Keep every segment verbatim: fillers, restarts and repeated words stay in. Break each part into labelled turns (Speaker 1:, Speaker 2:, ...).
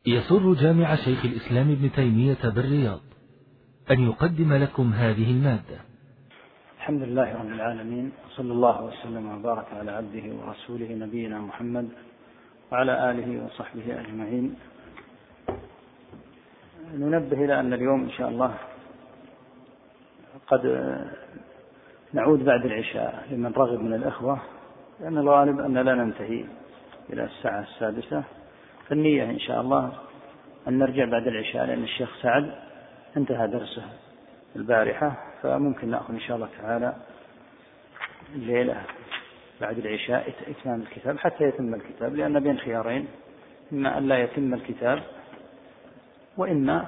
Speaker 1: يسر جامع شيخ الإسلام ابن تيمية بالرياض أن يقدم لكم هذه المادة.
Speaker 2: الحمد لله رب العالمين، صلى الله وسلم وبارك على عبده ورسوله نبينا محمد وعلى آله وصحبه أجمعين. ننبه إلى أن اليوم إن شاء الله قد نعود بعد العشاء لمن رغب من الأخوة، لأن الغالب أن لا ننتهي إلى الساعة السادسة، فالنية إن شاء الله أن نرجع بعد العشاء، لأن الشيخ سعد انتهى درسه البارحة، فممكن نأخذ إن شاء الله تعالى الليلة بعد العشاء إتمام الكتاب حتى يتم الكتاب، لأن بين خيارين: إما أن لا يتم الكتاب، وإما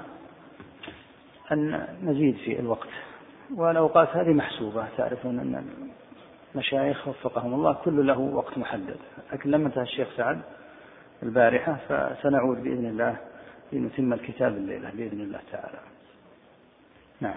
Speaker 2: أن نزيد في الوقت. والأوقات هذه محسوبة، تعرفون أن المشايخ وفقهم الله كل له وقت محدد، لكن لما انتهى الشيخ سعد البارحة فسنعود بإذن الله لنتم الكتاب الليلة بإذن الله تعالى. نعم.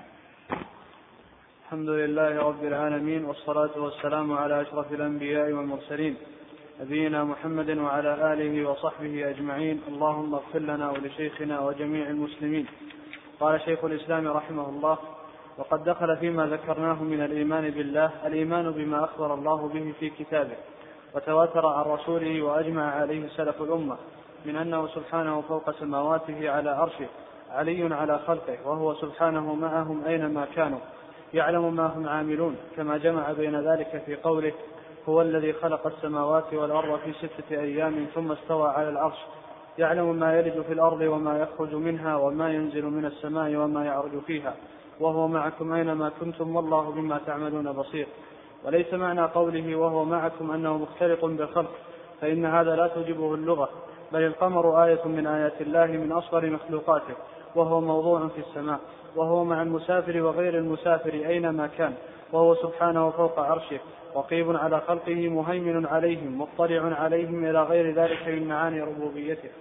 Speaker 3: الحمد لله رب العالمين، والصلاة والسلام على أشرف الأنبياء والمرسلين نبينا محمد وعلى آله وصحبه أجمعين. اللهم اغفر لنا ولشيخنا وجميع المسلمين. قال شيخ الإسلام رحمه الله: وقد دخل فيما ذكرناه من الإيمان بالله الإيمان بما أخبر الله به في كتابه وتواتر عن رسوله وأجمع عليه سلف الأمة من أنه سبحانه فوق سماواته على عرشه، علي على خلقه، وهو سبحانه معهم أينما كانوا، يعلم ما هم عاملون، كما جمع بين ذلك في قوله: هو الذي خلق السماوات والأرض في ستة أيام ثم استوى على العرش، يعلم ما يلج في الأرض وما يخرج منها وما ينزل من السماء وما يعرج فيها، وهو معكم أينما كنتم والله بما تعملون بصير. وليس معنى قوله وهو معكم أنه مختلط بالخلق، فإن هذا لا توجبه اللغة، بل القمر آية من آيات الله من أصغر مخلوقاته، وهو موضوع في السماء، وهو مع المسافر وغير المسافر أينما كان، وهو سبحانه فوق عرشه، رقيب على خلقه، مهيمن عليهم، مطلع عليهم، إلى غير ذلك من معاني ربوبيته.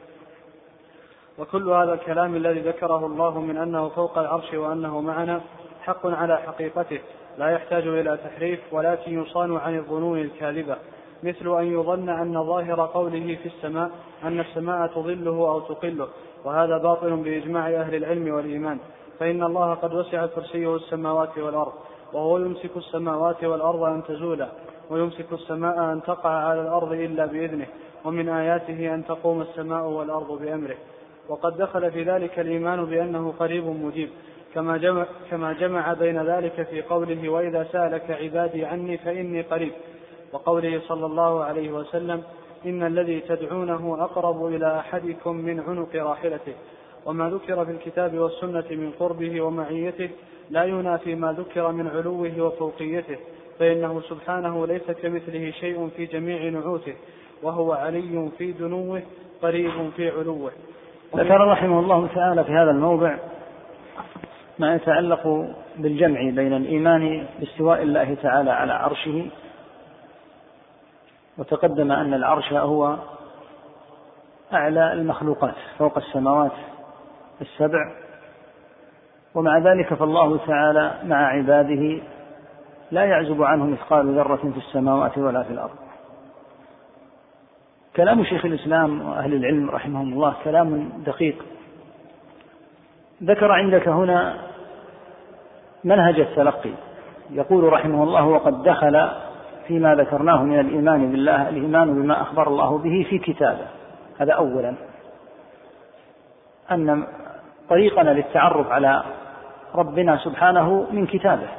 Speaker 3: وكل هذا الكلام الذي ذكره الله من أنه فوق العرش وأنه معنا حق على حقيقته، لا يحتاج إلى تحريف، ولكن يصان عن الظنون الكاذبة، مثل أن يظن أن ظاهر قوله في السماء أن السماء تظله أو تقله، وهذا باطل بإجماع أهل العلم والإيمان، فإن الله قد وسع كرسيه السماوات والأرض، وهو يمسك السماوات والأرض أن تزولا، ويمسك السماء أن تقع على الأرض إلا بإذنه، ومن آياته أن تقوم السماء والأرض بأمره. وقد دخل في ذلك الإيمان بأنه قريب مجيب، كما جمع, كما جمع بين ذلك في قوله: وإذا سألك عبادي عني فإني قريب، وقوله صلى الله عليه وسلم: إن الذي تدعونه أقرب إلى أحدكم من عنق راحلته. وما ذكر في الكتاب والسنة من قربه ومعيته لا ينافي ما ذكر من علوه وفوقيته، فإنه سبحانه ليس كمثله شيء في جميع نعوته، وهو علي في دنوه قريب في علوه.
Speaker 2: ذكر رحمه الله تعالى في هذا الموضع ما يتعلق بالجمع بين الإيمان باستواء الله تعالى على عرشه، وتقدم أن العرش هو أعلى المخلوقات فوق السماوات السبع، ومع ذلك فالله تعالى مع عباده لا يعزب عنه مثقال ذرة في السماوات ولا في الأرض. كلام شيخ الإسلام وأهل العلم رحمهم الله كلام دقيق. ذكر عندك هنا منهج التلقي، يقول رحمه الله: وقد دخل فيما ذكرناه من الإيمان بالله الإيمان بما أخبر الله به في كتابه. هذا أولا، أن طريقنا للتعرف على ربنا سبحانه من كتابه،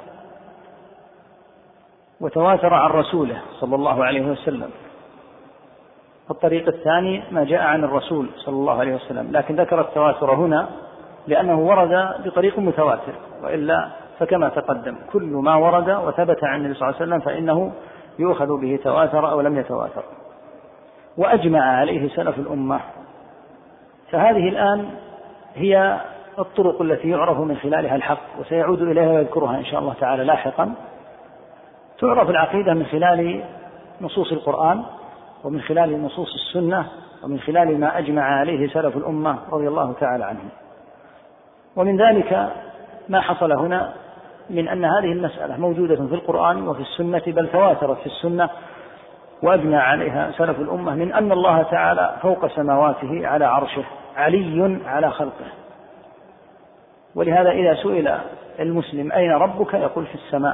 Speaker 2: وتواتر عن رسوله صلى الله عليه وسلم. الطريق الثاني ما جاء عن الرسول صلى الله عليه وسلم، لكن ذكر التواتر هنا لأنه ورد بطريق متواتر، وإلا فكما تقدم كل ما ورد وثبت عن النبي صلى الله عليه وسلم فإنه يؤخذ به تواتر أو لم يتواتر. وأجمع عليه سلف الأمة. فهذه الآن هي الطرق التي يعرف من خلالها الحق، وسيعود إليها ويذكرها إن شاء الله تعالى لاحقا. تعرف العقيدة من خلال نصوص القرآن، ومن خلال نصوص السنة، ومن خلال ما أجمع عليه سلف الأمة رضي الله تعالى عنهم. ومن ذلك ما حصل هنا من أن هذه المسألة موجودة في القرآن وفي السنة، بل تواترت في السنة وأجمع عليها سلف الأمة، من أن الله تعالى فوق سماواته على عرشه علي على خلقه. ولهذا إذا سئل المسلم أين ربك يقول في السماء،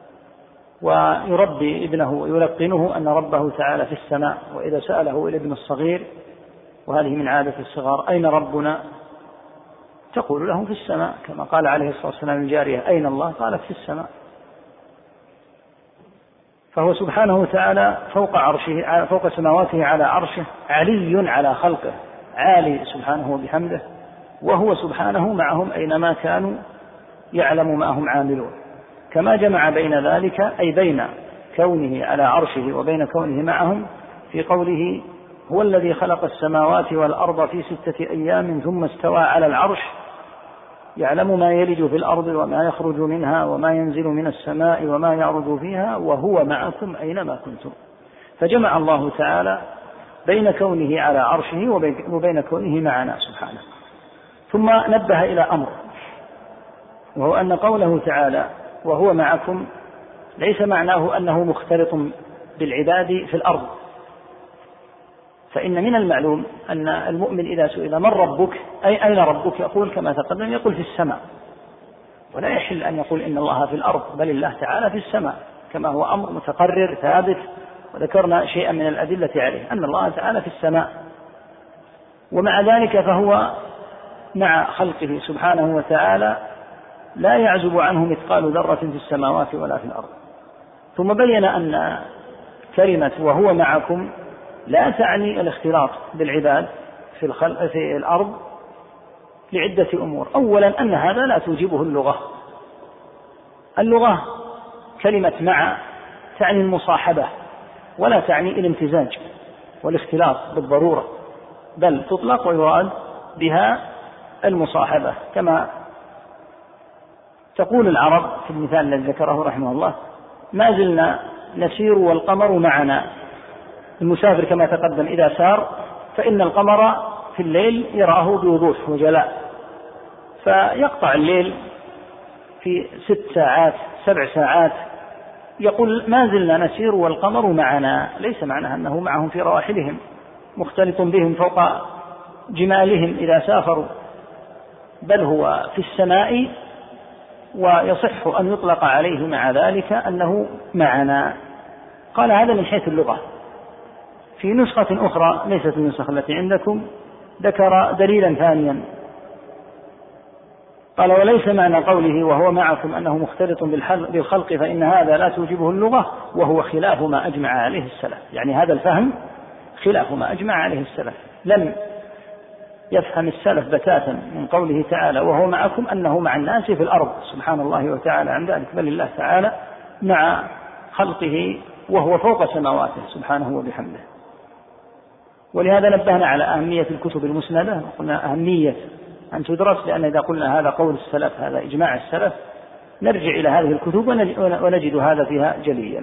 Speaker 2: ويربي ابنه ويلقنه أن ربه تعالى في السماء. وإذا سأله الابن الصغير، وهذه من عادة الصغار، أين ربنا؟ تقول له في السماء، كما قال عليه الصلاة والسلام الجارية أين الله؟ قالت في السماء. فهو سبحانه وتعالى فوق عرشه، فوق سماواته على عرشه، علي على خلقه، عالي سبحانه وبحمده، وهو سبحانه معهم أينما كانوا يعلم ما هم عاملون. كما جمع بين ذلك أي بين كونه على عرشه وبين كونه معهم في قوله هو الذي خلق السماوات والأرض في ستة أيام ثم استوى على العرش يعلم ما يلج في الأرض وما يخرج منها وما ينزل من السماء وما يعرج فيها وهو معكم أينما كنتم. فجمع الله تعالى بين كونه على عرشه وبين كونه معنا سبحانه. ثم نبه إلى أمر، وهو أن قوله تعالى وهو معكم ليس معناه أنه مختلط بالعباد في الأرض، فإن من المعلوم أن المؤمن إذا سئل من ربك أي أين ربك يقول كما تقدم يقول في السماء، ولا يحل أن يقول إن الله في الأرض، بل الله تعالى في السماء كما هو أمر متقرر ثابت، وذكرنا شيئا من الأدلة عليه أن الله تعالى في السماء. ومع ذلك فهو مع خلقه سبحانه وتعالى لا يعزب عنه مثقال ذرة في السماوات ولا في الأرض. ثم بين أن كلمة وهو معكم لا تعني الاختلاط بالعباد في, الخلق في الأرض لعدة أمور. أولا أن هذا لا توجبه اللغة. اللغة كلمة مع تعني المصاحبة ولا تعني الامتزاج والاختلاط بالضرورة، بل تطلق ويراد بها المصاحبة، كما تقول العرب في المثال الذي ذكره رحمه الله ما زلنا نسير والقمر معنا. المسافر كما تقدم إذا سار فإن القمر في الليل يراه بوضوح وجلاء، فيقطع الليل في ست ساعات سبع ساعات، يقول ما زلنا نسير والقمر معنا، ليس معناه أنه معهم في رواحلهم مختلط بهم فوق جمالهم إذا سافروا، بل هو في السماء، ويصح أن يطلق عليه مع ذلك أنه معنا. قال هذا من حيث اللغة. في نسخة أخرى ليست النسخة التي عندكم ذكر دليلا ثانيا، قال وليس معنى قوله وهو معكم أنه مختلط بالخلق فإن هذا لا توجبه اللغة وهو خلاف ما أجمع عليه السلف. يعني هذا الفهم خلاف ما أجمع عليه السلف، لم يفهم السلف بتاتا من قوله تعالى وهو معكم أنه مع الناس في الأرض سبحان الله وتعالى عن ذلك، بل الله تعالى مع خلقه وهو فوق سماواته سبحانه وبحمده. ولهذا نبهنا على أهمية الكتب المسندة، وقلنا أهمية أن تدرس، لأن إذا قلنا هذا قول السلف هذا إجماع السلف نرجع إلى هذه الكتب ونجد هذا فيها جليا.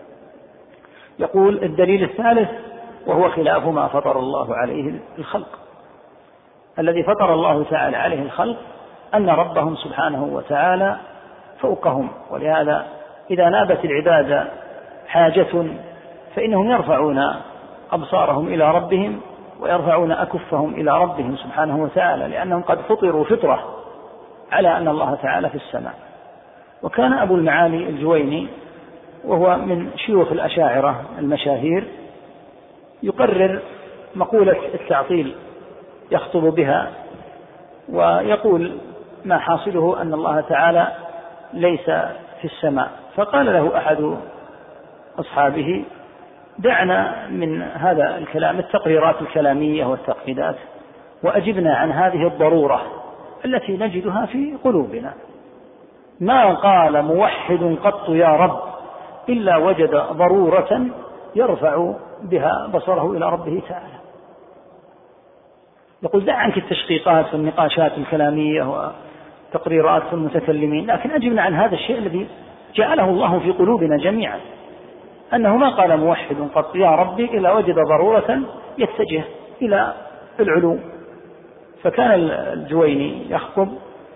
Speaker 2: يقول الدليل الثالث وهو خلاف ما فطر الله عليه الخلق. الذي فطر الله تعالى عليه الخلق أن ربهم سبحانه وتعالى فوقهم، ولهذا إذا نابت العباد حاجة فإنهم يرفعون أبصارهم إلى ربهم ويرفعون أكفهم إلى ربهم سبحانه وتعالى، لأنهم قد فطروا فطرة على أن الله تعالى في السماء. وكان أبو المعالي الجويني وهو من شيوخ الأشاعرة المشاهير يقرر مقولة التعطيل يخطب بها، ويقول ما حاصله أن الله تعالى ليس في السماء. فقال له أحد أصحابه دعنا من هذا الكلام التقريرات الكلامية والتقييدات وأجبنا عن هذه الضرورة التي نجدها في قلوبنا. ما قال موحد قط يا رب إلا وجد ضرورة يرفع بها بصره إلى ربه تعالى. يقول دع عنك التشقيقات والنقاشات الكلامية وتقريرات المتكلمين، لكن أجبنا عن هذا الشيء الذي جعله الله في قلوبنا جميعا، أنه ما قال موحد قط يا ربي إلا وجد ضرورة يتجه إلى العلو. فكان الجويني يخطب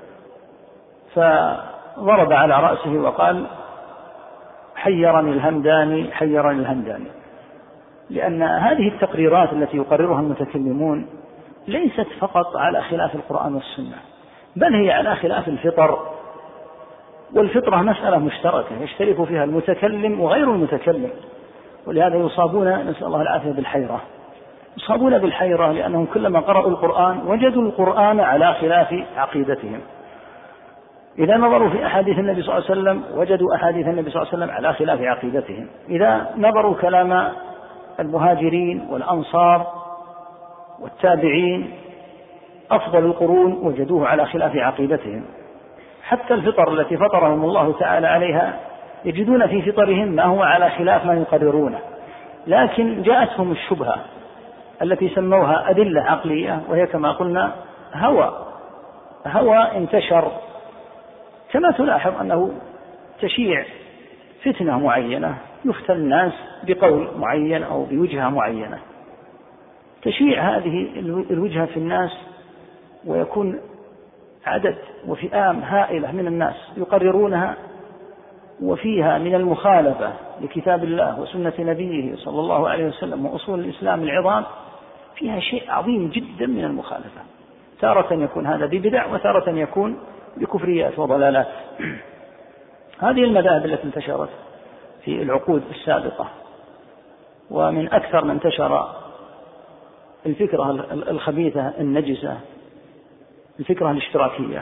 Speaker 2: فضرب على رأسه وقال حيرني الهمداني حيرني الهمداني، لأن هذه التقريرات التي يقررها المتكلمون ليست فقط على خلاف القرآن والسنة، بل هي على خلاف الفطر، والفطرة مسألة مشتركة يشترك فيها المتكلم وغير المتكلم، ولهذا يصابون نسأل الله العافية بالحيرة، يصابون بالحيرة لأنهم كلما قرأوا القرآن وجدوا القرآن على خلاف عقيدتهم. إذا نظروا في أحاديث النبي صلى الله عليه وسلم وجدوا أحاديث النبي صلى الله عليه وسلم على خلاف عقيدتهم. إذا نظروا كلام المهاجرين والأنصار والتابعين أفضل القرون وجدوه على خلاف عقيدتهم. حتى الفطر التي فطرهم الله تعالى عليها يجدون في فطرهم ما هو على خلاف ما يقررونه، لكن جاءتهم الشبهة التي سموها أدلة عقلية، وهي كما قلنا هوى هوى انتشر، كما تلاحظ أنه تشيع فتنة معينة، يفتن الناس بقول معين أو بوجهة معينة، تشيع هذه الوجهة في الناس، ويكون عدد وفئام هائلة من الناس يقررونها، وفيها من المخالفة لكتاب الله وسنة نبيه صلى الله عليه وسلم وأصول الإسلام العظام، فيها شيء عظيم جدا من المخالفة. تارة يكون هذا ببدع، وتارة يكون بكفريات وضلالات. هذه المذاهب التي انتشرت في العقود السابقة، ومن أكثر من انتشر الفكرة الخبيثة النجسة، الفكرة الاشتراكية،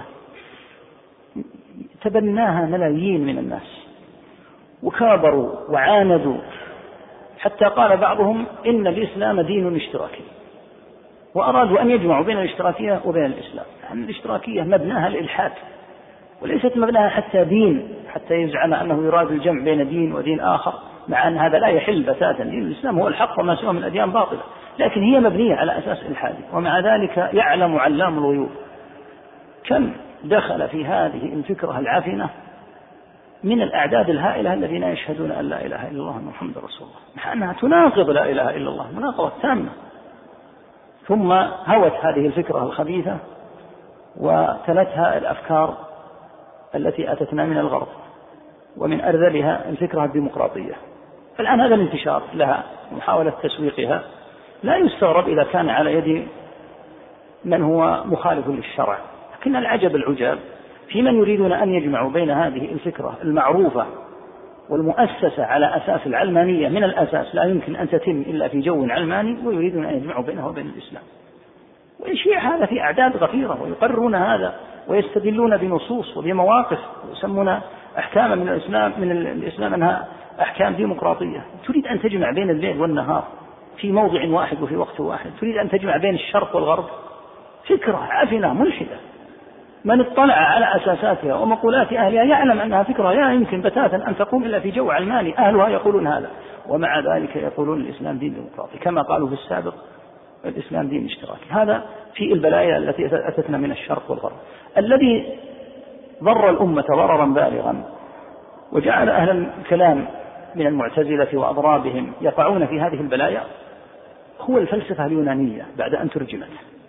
Speaker 2: تبناها ملايين من الناس وكابروا وعاندوا، حتى قال بعضهم إن الإسلام دين اشتراكي، وأرادوا أن يجمعوا بين الاشتراكية وبين الإسلام. يعني الاشتراكية مبناها الإلحاد، وليست مبناها حتى دين، حتى يزعم أنه يراد الجمع بين دين ودين آخر، مع أن هذا لا يحل بتاتا، دين الإسلام هو الحق وما سوى من الأديان باطلة، لكن هي مبنية على أساس إلحادي. ومع ذلك يعلم علام الغيوب كم دخل في هذه الفكرة العفنة من الأعداد الهائلة الذين يشهدون أن لا إله إلا الله محمد رسول الله، مع أنها تناقض لا إله إلا الله مناقضة تامة. ثم هوت هذه الفكرة الخبيثة وتلتها الأفكار التي أتتنا من الغرب، ومن أرذلها الفكرة الديمقراطية. الآن هذا الانتشار لها ومحاولة تسويقها لا يستغرب إذا كان على يد من هو مخالف للشرع، لكن العجب العجاب في من يريدون أن يجمعوا بين هذه الفكرة المعروفة والمؤسسة على أساس العلمانية من الأساس، لا يمكن أن تتم إلا في جو علماني، ويريدون أن يجمعوا بينه وبين الإسلام، ويشيع هذا في أعداد غفيرة، ويقررون هذا ويستدلون بنصوص وبمواقف، ويسمون أحكام من الإسلام من الإسلام أنها أحكام ديمقراطية. تريد أن تجمع بين الليل والنهار في موضع واحد وفي وقت واحد، تريد أن تجمع بين الشرق والغرب. فكرة عفنة ملحدة، من اطلع على أساساتها ومقولات أهلها يعلم أنها فكرة لا يمكن بتاتا أن تقوم إلا في جو علماني، أهلها يقولون هذا، ومع ذلك يقولون الإسلام دين ديمقراطي، كما قالوا في السابق الإسلام دين اشتراكي. هذا في البلايا التي أتتنا من الشرق والغرب. الذي ضر الأمة ضررا بالغا وجعل أهل الكلام من المعتزلة وأضرابهم يقعون في هذه البلايا هو الفلسفة اليونانية بعد أن ترجمت،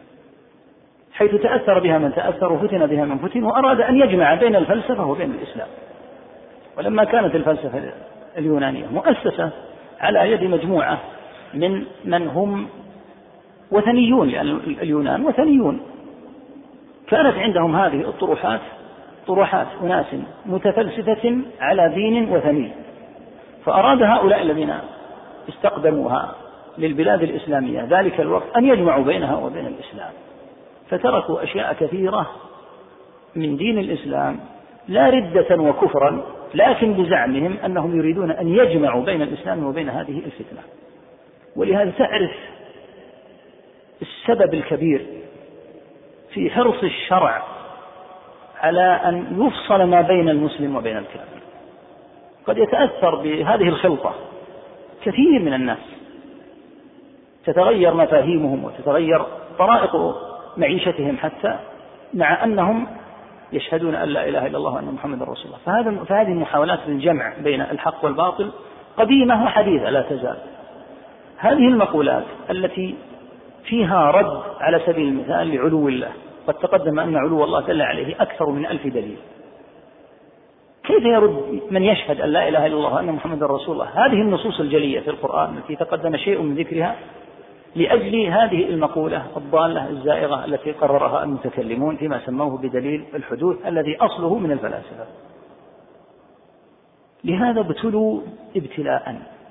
Speaker 2: حيث تأثر بها من تأثر وفتن بها من فتن، وأراد أن يجمع بين الفلسفة وبين الإسلام. ولما كانت الفلسفة اليونانية مؤسسة على يد مجموعة من من هم وثنيون، لأن اليونان وثنيون، كانت عندهم هذه الطروحات طروحات أناس متفلسفة على دين وثني، فأراد هؤلاء الذين استقدموها للبلاد الإسلامية ذلك الوقت أن يجمعوا بينها وبين الإسلام، فتركوا أشياء كثيرة من دين الإسلام لا ردة وكفرا، لكن بزعمهم أنهم يريدون أن يجمعوا بين الإسلام وبين هذه الفتنة. ولهذا تعرف السبب الكبير في حرص الشرع على أن يفصل ما بين المسلم وبين الكافر. قد يتأثر بهذه الخلطة كثير من الناس، تتغير مفاهيمهم وتتغير طرائق معيشتهم، حتى مع أنهم يشهدون أن لا إله إلا الله وأن محمد رسول الله. فهذا فهذه المحاولات للجمع بين الحق والباطل قديمة وحديثة لا تزال. هذه المقولات التي فيها رد على سبيل المثال لعلو الله، قد تقدم أن علو الله دل عليه أكثر من ألف دليل، كيف يرد من يشهد أن لا إله إلا الله وأن محمد رسول الله هذه النصوص الجلية في القرآن التي تقدم شيء من ذكرها؟ لأجل هذه المقولة الضالة الزائغة التي قررها المتكلمون فيما سموه بدليل الحدوث الذي أصله من الفلاسفة. لهذا ابتلوا ابتلاء،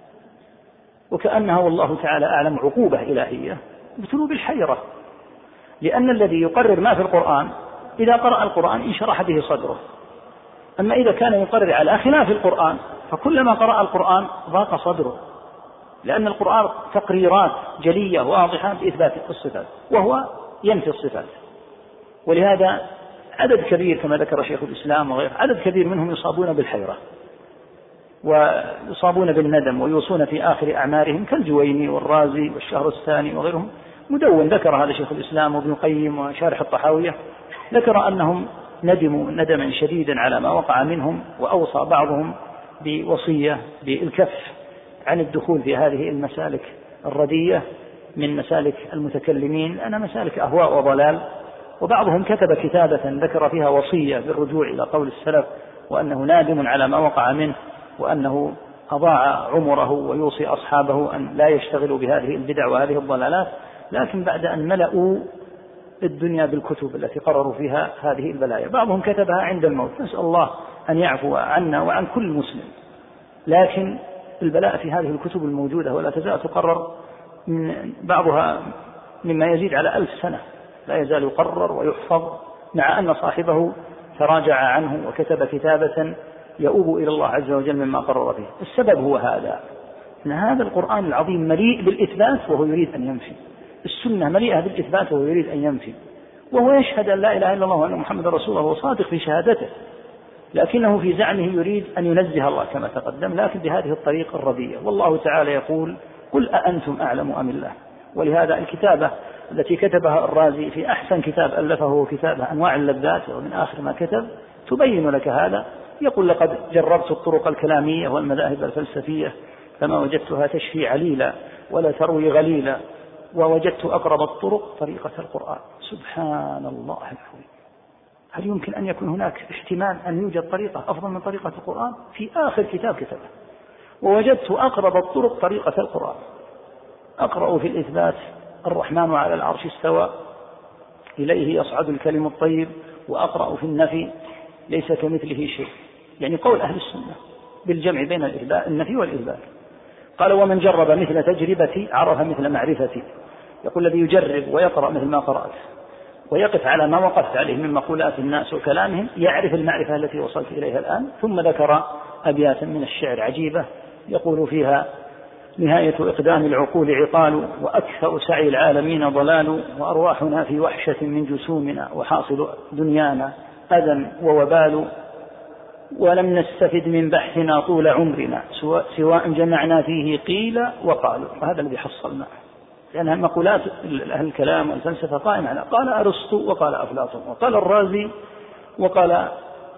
Speaker 2: وكأنها والله تعالى أعلم عقوبة إلهية، ابتلوا بالحيرة، لأن الذي يقرر ما في القرآن إذا قرأ القرآن انشرح به صدره، أما إذا كان يقرر على خلاف القرآن فكلما قرأ القرآن ضاق صدره، لأن القرآن تقريرات جلية واضحة بإثبات الصفات وهو ينفي الصفات. ولهذا عدد كبير كما ذكر شيخ الإسلام وغيره، عدد كبير منهم يصابون بالحيرة ويصابون بالندم ويوصون في آخر أعمارهم كالجويني والرازي والشهر الثاني وغيرهم. مدون ذكر هذا شيخ الإسلام وابن القيم وشارح الطحاوية، ذكر أنهم ندموا ندما شديدا على ما وقع منهم، وأوصى بعضهم بوصية بالكف عن الدخول في هذه المسالك الردية من مسالك المتكلمين، لأنها مسالك أهواء وضلال. وبعضهم كتب كتابة ذكر فيها وصية بالرجوع إلى قول السلف، وأنه نادم على ما وقع منه، وأنه أضاع عمره، ويوصي أصحابه أن لا يشتغلوا بهذه البدع وهذه الضلالات. لكن بعد أن ملأوا الدنيا بالكتب التي قرروا فيها هذه البلايا، بعضهم كتبها عند الموت، نسأل الله أن يعفو عنا وعن كل مسلم. لكن البلاء في هذه الكتب الموجودة ولا تزال تقرر، من بعضها مما يزيد على ألف سنة لا يزال يقرر ويحفظ، مع أن صاحبه تراجع عنه وكتب كتابة يؤوب إلى الله عز وجل مما قرر فيه. السبب هو هذا، أن هذا القرآن العظيم مليء بالإثبات وهو يريد أن ينفي، السنة مليئة بالإثبات وهو يريد أن ينفي، وهو يشهد أن لا إله إلا الله وأن محمد رسول الله وصادق في شهادته، لكنه في زعمه يريد أن ينزه الله كما تقدم، لكن بهذه الطريقة الردية. والله تعالى يقول: قل أأنتم أعلم أم الله. ولهذا الكتابة التي كتبها الرازي في أحسن كتاب ألفه هو كتاب أنواع اللذات، ومن آخر ما كتب تبين لك هذا. يقول: لقد جربت الطرق الكلامية والمذاهب الفلسفية فما وجدتها تشفي عليلا ولا تروي غليلا، ووجدت أقرب الطرق طريقة القرآن. سبحان الله العظيم، هل يمكن أن يكون هناك احتمال أن يوجد طريقة أفضل من طريقة القرآن؟ في آخر كتاب كتبه: ووجدت أقرب الطرق طريقة القرآن. أقرأ في الإثبات: الرحمن على العرش استوى، إليه يصعد الكلم الطيب. وأقرأ في النفي: ليس كمثله شيء، يعني قول أهل السنة بالجمع بين النفي والإثبات. قال: ومن جرب مثل تجربتي عرف مثل معرفتي. يقول: الذي يجرب ويقرأ مثل ما قرأت ويقف على ما وقفت عليه من مقولات الناس وكلامهم يعرف المعرفة التي وصلت إليها الآن. ثم ذكر أبياتا من الشعر عجيبة يقول فيها: نهاية إقدام العقول عقال، وأكثر سعي العالمين ضلال، وأرواحنا في وحشة من جسومنا، وحاصل دنيانا أذى ووبال، ولم نستفد من بحثنا طول عمرنا سواء جمعنا فيه قيل وقالوا. وهذا الذي حصلنا، لأنها مقولات أهل الكلام والفلسفة قائمة على قال أرسطو وقال أفلاطون وقال الرازي وقال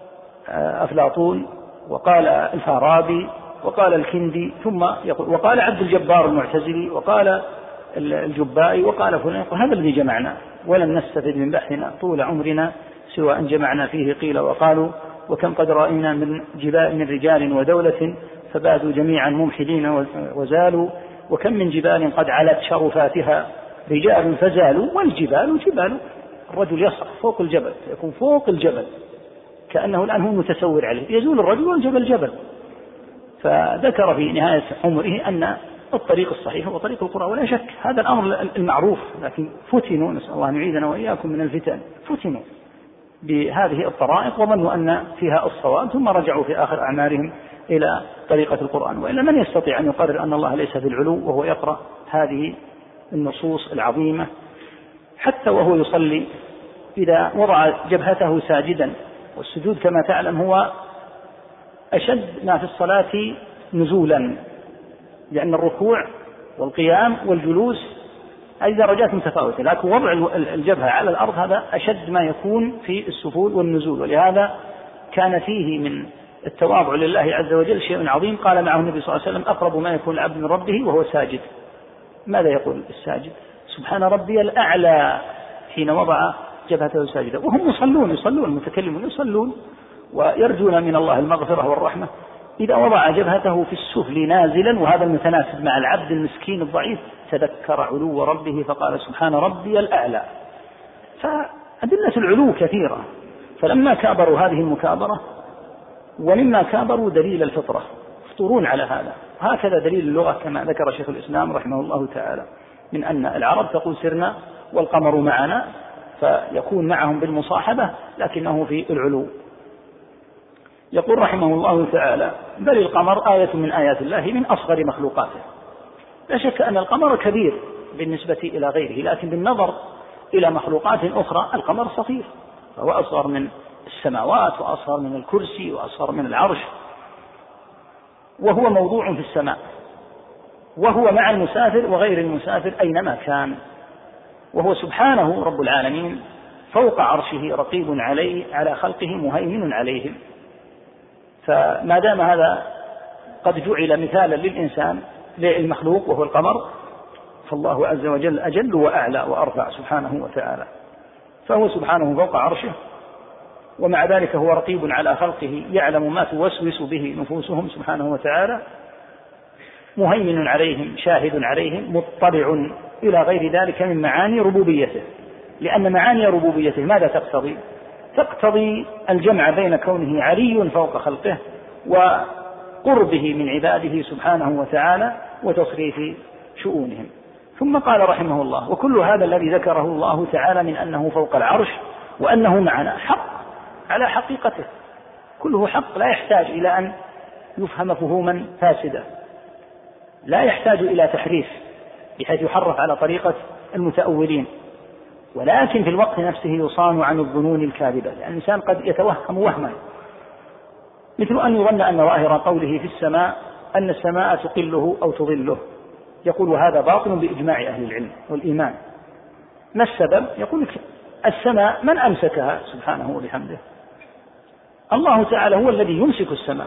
Speaker 2: أفلاطون وقال الفارابي وقال الكندي، ثم يقول وقال عبد الجبار المعتزلي وقال الجبائي وقال فلان. هذا الذي جمعنا، ولم نستفد من بحثنا طول عمرنا سواء جمعنا فيه قيل وقالوا. وكم قد رأينا من جبال من رجال ودولة فبادوا جميعا ممحدين وزالوا، وكم من جبال قد علت شرفاتها رجال فزالوا، والجبال جبال. الرجل يصعد فوق الجبل يكون فوق الجبل كأنه الآن هو متسور عليه، يزول الرجل والجبل جبل. فذكر في نهاية عمره أن الطريق الصحيح هو طريق القرآن، ولا شك هذا الأمر المعروف، لكن فتنوا، نسأل الله أن يعيذنا وإياكم من الفتن، فتنوا بهذه الطرائق وظنوا أن فيها الصواب، ثم رجعوا في آخر أعمارهم إلى طريقة القرآن. وإلا من يستطيع أن يقرر أن الله ليس في العلو وهو يقرأ هذه النصوص العظيمة حتى وهو يصلي؟ إذا وضع جبهته ساجدا، والسجود كما تعلم هو أشد ما في الصلاة نزولا، لأن الركوع والقيام والجلوس أي درجات متفاوتة، لكن وضع الجبهة على الأرض هذا أشد ما يكون في السفول والنزول. ولهذا كان فيه من التواضع لله عز وجل شيء عظيم. قال معه النبي صلى الله عليه وسلم: أقرب ما يكون العبد من ربه وهو ساجد. ماذا يقول الساجد؟ سبحان ربي الأعلى، حين وضع جبهته ساجدة. وهم يصلون يصلون المتكلمون يصلون ويرجون من الله المغفرة والرحمة، إذا وضع جبهته في السفل نازلا، وهذا المتناسب مع العبد المسكين الضعيف، تذكر علو ربه فقال سبحان ربي الأعلى. فأدلة العلو كثيرة، فلما كابروا هذه المكابرة ومما كابروا دليل الفطرة يفطرون على هذا. هكذا دليل اللغة كما ذكر شيخ الإسلام رحمه الله تعالى، من أن العرب تقول سرنا والقمر معنا، فيكون معهم بالمصاحبة لكنه في العلو. يقول رحمه الله تعالى: بل القمر آية من آيات الله من أصغر مخلوقاته. لا شك أن القمر كبير بالنسبة إلى غيره، لكن بالنظر إلى مخلوقات أخرى القمر صغير، فهو أصغر من السماوات وأصغر من الكرسي وأصغر من العرش، وهو موضوع في السماء، وهو مع المسافر وغير المسافر أينما كان، وهو سبحانه رب العالمين فوق عرشه رقيب عليه على خلقه مهيمن عليهم. فما دام هذا قد جعل مثالا للإنسان للمخلوق وهو القمر، فالله عز وجل أجل وأعلى وأرفع سبحانه وتعالى، فهو سبحانه فوق عرشه، ومع ذلك هو رقيب على خلقه يعلم ما توسوس به نفوسهم سبحانه وتعالى، مهيمن عليهم شاهد عليهم مطلع إلى غير ذلك من معاني ربوبيته. لأن معاني ربوبيته ماذا تقتضي؟ تقتضي الجمع بين كونه علي فوق خلقه وقربه من عباده سبحانه وتعالى وتصريف شؤونهم. ثم قال رحمه الله: وكل هذا الذي ذكره الله تعالى من أنه فوق العرش وأنه معنا حق على حقيقته، كله حق، لا يحتاج إلى أن يفهم فهوما فاسدة، لا يحتاج إلى تحريف بحيث يحرف على طريقة المتأولين، ولكن في الوقت نفسه يصان عن الظنون الكاذبة، لأن الإنسان قد يتوهم وهما، مثل أن يظن أن ظاهر قوله في السماء أن السماء تقله أو تظله، يقول هذا باطل بإجماع أهل العلم والإيمان. ما السبب؟ يقول السماء من أمسكها سبحانه وبحمده؟ الله تعالى هو الذي يمسك السماء،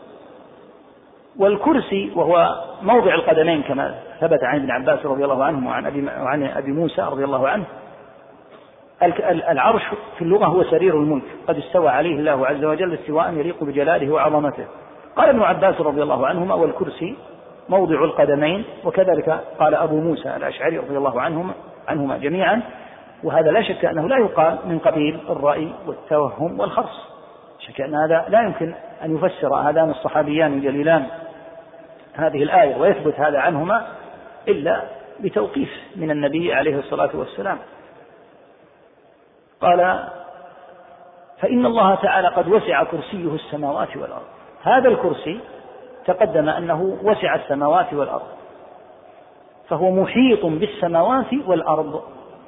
Speaker 2: والكرسي وهو موضع القدمين كما ثبت عن ابن عباس رضي الله عنه وعن أبي, وعن أبي موسى رضي الله عنه. العرش في اللغة هو سرير الملك، قد استوى عليه الله عز وجل استواء يليق بجلاله وعظمته. قال ابن عباس رضي الله عنهما: والكرسي موضع القدمين، وكذلك قال أبو موسى الأشعري رضي الله عنهما, عنهما جميعا. وهذا لا شك أنه لا يقال من قبيل الرأي والتوهم والخرص، شك أن هذا لا يمكن أن يفسر هذان الصحابيان الجليلان هذه الآية ويثبت هذا عنهما إلا بتوقيف من النبي عليه الصلاة والسلام. قال: فإن الله تعالى قد وسع كرسيه السماوات والأرض. هذا الكرسي تقدم أنه وسع السماوات والأرض، فهو محيط بالسماوات والأرض،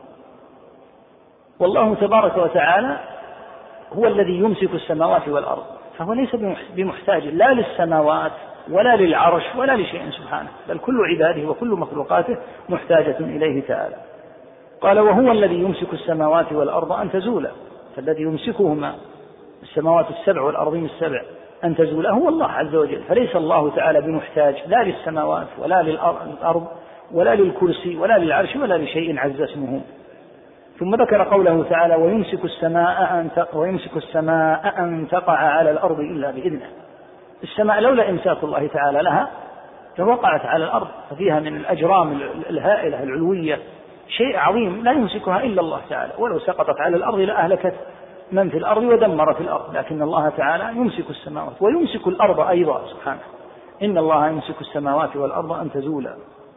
Speaker 2: والله تبارك وتعالى هو الذي يمسك السماوات والأرض، فهو ليس بمحتاج لا للسماوات ولا للعرش ولا لشيء سبحانه، بل كل عباده وكل مخلوقاته محتاجة إليه تعالى. قال: وهو الذي يمسك السماوات والأرض أن تزولا، فالذي يمسكهما السماوات السبع والأرضين السبع أن تزولا هو الله عز وجل، فليس الله تعالى بمحتاج لا للسماوات ولا للأرض ولا للكرسي ولا للعرش ولا لشيء عز اسمه. ثم ذكر قوله تعالى: ويمسك السماء أن ويمسك السماء أن تقع على الأرض إلا بإذنه. السماء لولا إمساك الله تعالى لها فوقعت على الأرض، ففيها من الأجرام الهائلة العلوية شيء عظيم لا يمسكها إلا الله تعالى، ولو سقطت على الأرض لأهلكت من في الأرض ودمرت الأرض، لكن الله تعالى يمسك السماوات ويمسك الأرض أيضا سبحانه. إن الله يمسك السماوات والأرض أن تزولا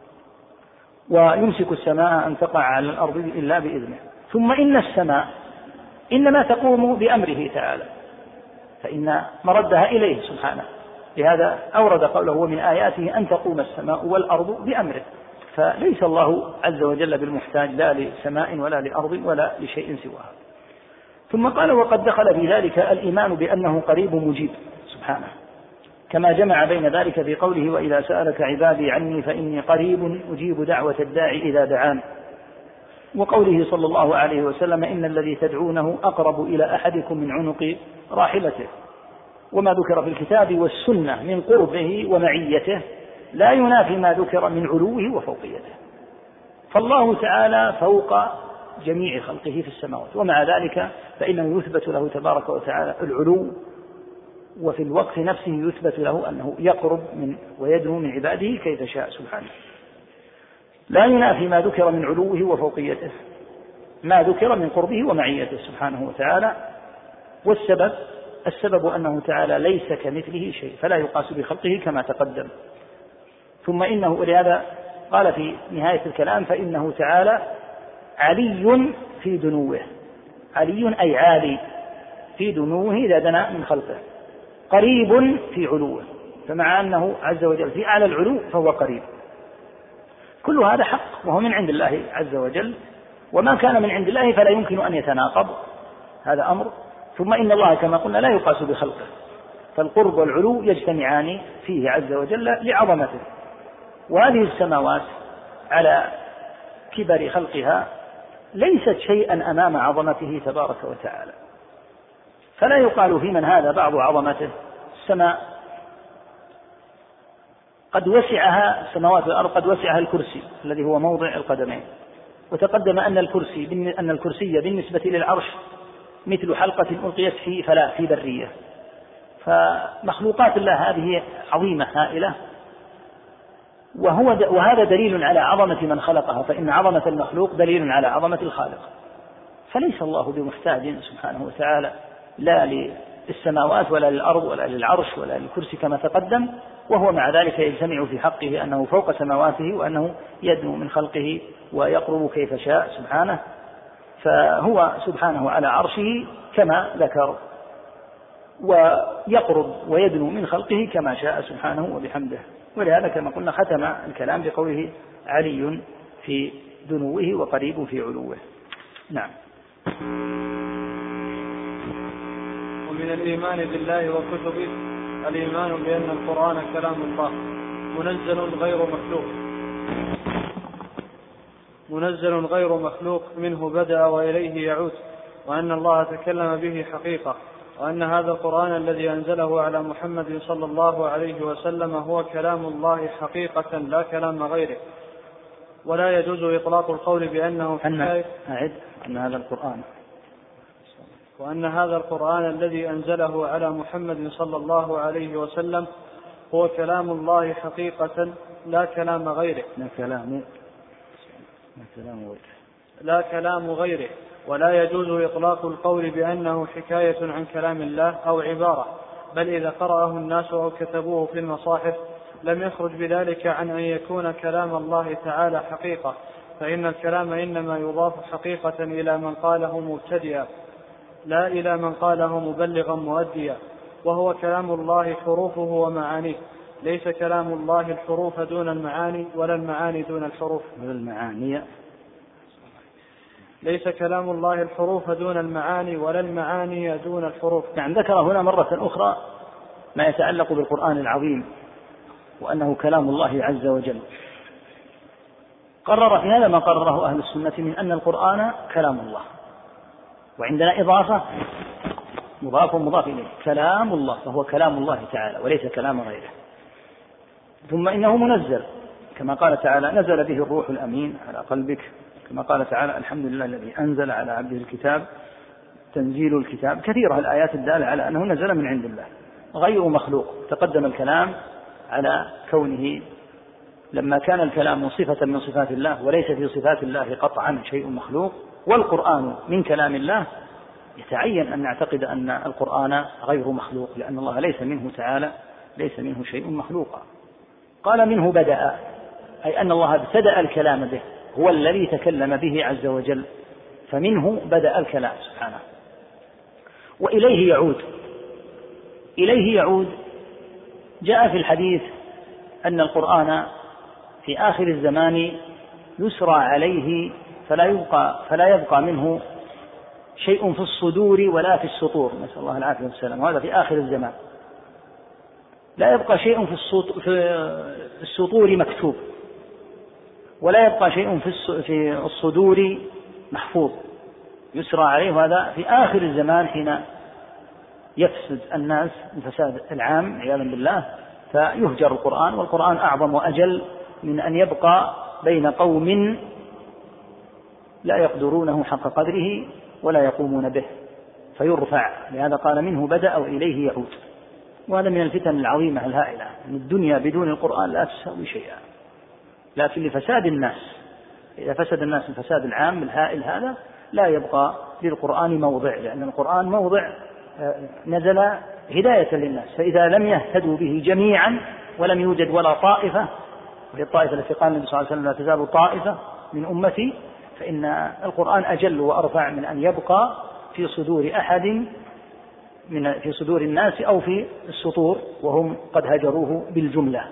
Speaker 2: ويمسك السماء أن تقع على الأرض إلا بإذنه. ثم إن السماء إنما تقوم بأمره تعالى، فإن مردها إليه سبحانه، لهذا أورد قوله: ومن آياته أن تقوم السماء والأرض بأمره، فليس الله عز وجل بالمحتاج لا لسماء ولا لأرض ولا لشيء سواها. ثم قال: وقد دخل في ذلك الإيمان بأنه قريب مجيب سبحانه، كما جمع بين ذلك في قوله: وإذا سألك عبادي عني فإني قريب أجيب دعوة الداعي إذا دعان، وقوله صلى الله عليه وسلم: إن الذي تدعونه أقرب إلى أحدكم من عنق راحلته. وما ذكر في الكتاب والسنة من قربه ومعيته لا ينافي ما ذكر من علوه وفوقيته، فالله تعالى فوق جميع خلقه في السماوات، ومع ذلك فإنه يثبت له تبارك وتعالى العلو وفي الوقت نفسه يثبت له أنه يقرب من ويدنو من عباده كيف شاء سبحانه. لا ينافي ما ذكر من علوه وفوقيته، ما ذكر من قربه ومعيته سبحانه وتعالى. والسبب السبب أنه تعالى ليس كمثله شيء فلا يقاس بخلقه كما تقدم. ثم إنه ولهذا قال في نهاية الكلام فإنه تعالى علي في دنوه، علي أي عالي في دنوه إذا دنا من خلقه، قريب في علوه، فمع أنه عز وجل في أعلى العلو فهو قريب. كل هذا حق وهو من عند الله عز وجل، وما كان من عند الله فلا يمكن أن يتناقض، هذا أمر. ثم إن الله كما قلنا لا يقاس بخلقه، فالقرب والعلو يجتمعان فيه عز وجل لعظمته. وهذه السماوات على كبر خلقها ليست شيئا أمام عظمته تبارك وتعالى، فلا يقال في من هذا بعض عظمته. السماء قد وسعها السماوات والأرض قد وسعها الكرسي الذي هو موضع القدمين، وتقدم أن الكرسي أن الكرسي بالنسبة للعرش مثل حلقة ألقيت في فلاة في برية. فمخلوقات الله هذه عظيمة هائلة، وهو وهذا دليل على عظمة من خلقها، فإن عظمة المخلوق دليل على عظمة الخالق. فليس الله بمحتاج سبحانه وتعالى لا للسماوات ولا للأرض ولا للعرش ولا للكرسي كما تقدم، وهو مع ذلك يجتمع في حقه أنه فوق سماواته وأنه يدنو من خلقه ويقرب كيف شاء سبحانه. فهو سبحانه على عرشه كما ذكر، ويقرب ويدنو من خلقه كما شاء سبحانه وبحمده. ولهذا كما قلنا ختم الكلام بقوله علي في دنوه وقريب في علوه. نعم.
Speaker 3: ومن الإيمان بالله وكتبه الإيمان بأن القرآن كلام الله منزل غير مخلوق منزل غير مخلوق منه بدأ وإليه يعود، وأن الله تكلم به حقيقة، وأن هذا القرآن الذي أنزله على محمد صلى الله عليه وسلم هو كلام الله حقيقة لا كلام غيره، ولا يجوز إطلاق القول بأنه
Speaker 2: أعد أن هذا القرآن
Speaker 3: وأن هذا القرآن الذي أنزله على محمد صلى الله عليه وسلم هو كلام الله حقيقة لا كلام غيره
Speaker 2: لا كلام
Speaker 3: لا كلام غيره ولا يجوز إطلاق القول بأنه حكاية عن كلام الله أو عبارة، بل إذا قرأه الناس أو كتبوه في المصاحف لم يخرج بذلك عن أن يكون كلام الله تعالى حقيقة، فإن الكلام إنما يضاف حقيقة إلى من قاله مبتدئا لا إلى من قاله مبلغا مؤديا، وهو كلام الله حروفه ومعانيه، ليس كلام الله الحروف دون المعاني ولا المعاني دون الحروف
Speaker 2: المعاني
Speaker 3: ليس كلام الله الحروف دون المعاني ولا المعاني دون الحروف.
Speaker 2: يعني ذكر هنا مرة أخرى ما يتعلق بالقرآن العظيم وأنه كلام الله عز وجل. قرر في هذا ما قرره أهل السنة من أن القرآن كلام الله، وعندنا إضافة مضاف مضاف إليه كلام الله، فهو كلام الله تعالى وليس كلام غيره. ثم إنه منزل كما قال تعالى نزل به الروح الأمين على قلبك، كما قال تعالى الحمد لله الذي أنزل على عبده الكتاب تنزيل الكتاب. كثيرة الآيات الدالة على أنه نزل من عند الله غير مخلوق. تقدم الكلام على كونه لما كان الكلام صفة من صفات الله وليس في صفات الله قطعا شيء مخلوق، والقرآن من كلام الله، يتعين أن نعتقد أن القرآن غير مخلوق، لأن الله ليس منه تعالى ليس منه شيء مخلوق. قال منه بدأ، أي أن الله ابتدأ الكلام به، هو الذي تكلم به عز وجل، فمنه بدأ الكلام سبحانه. وإليه يعود، إليه يعود جاء في الحديث أن القرآن في آخر الزمان يسرى عليه فلا يبقى, فلا يبقى منه شيء في الصدور ولا في السطور، نسأل الله العافية والسلام، وهذا في آخر الزمان. لا يبقى شيء في السطور مكتوب، ولا يبقى شيء في الصدور محفوظ، يسرى عليه. هذا في آخر الزمان حين يفسد الناس الفساد العام عياذا بالله، فيهجر القرآن، والقرآن أعظم وأجل من أن يبقى بين قوم لا يقدرونه حق قدره ولا يقومون به، فيرفع. لهذا قال منه بدأ وإليه يعود. وهذا من الفتن العظيمة الهائلة، أن الدنيا بدون القرآن لا تساوي شيئا، لكن لفساد الناس، إذا فسد الناس الفساد العام الهائل هذا لا يبقى للقرآن موضع، لأن القرآن موضع نزل هداية للناس، فإذا لم يهتدوا به جميعا ولم يوجد ولا طائفة، وهي الطائفة التي قال النبي صلى الله عليه وسلم لا تزال طائفة من أمتي، فإن القرآن أجل وأرفع من أن يبقى في صدور أحد من في صدور الناس أو في السطور وهم قد هجروه بالجملة،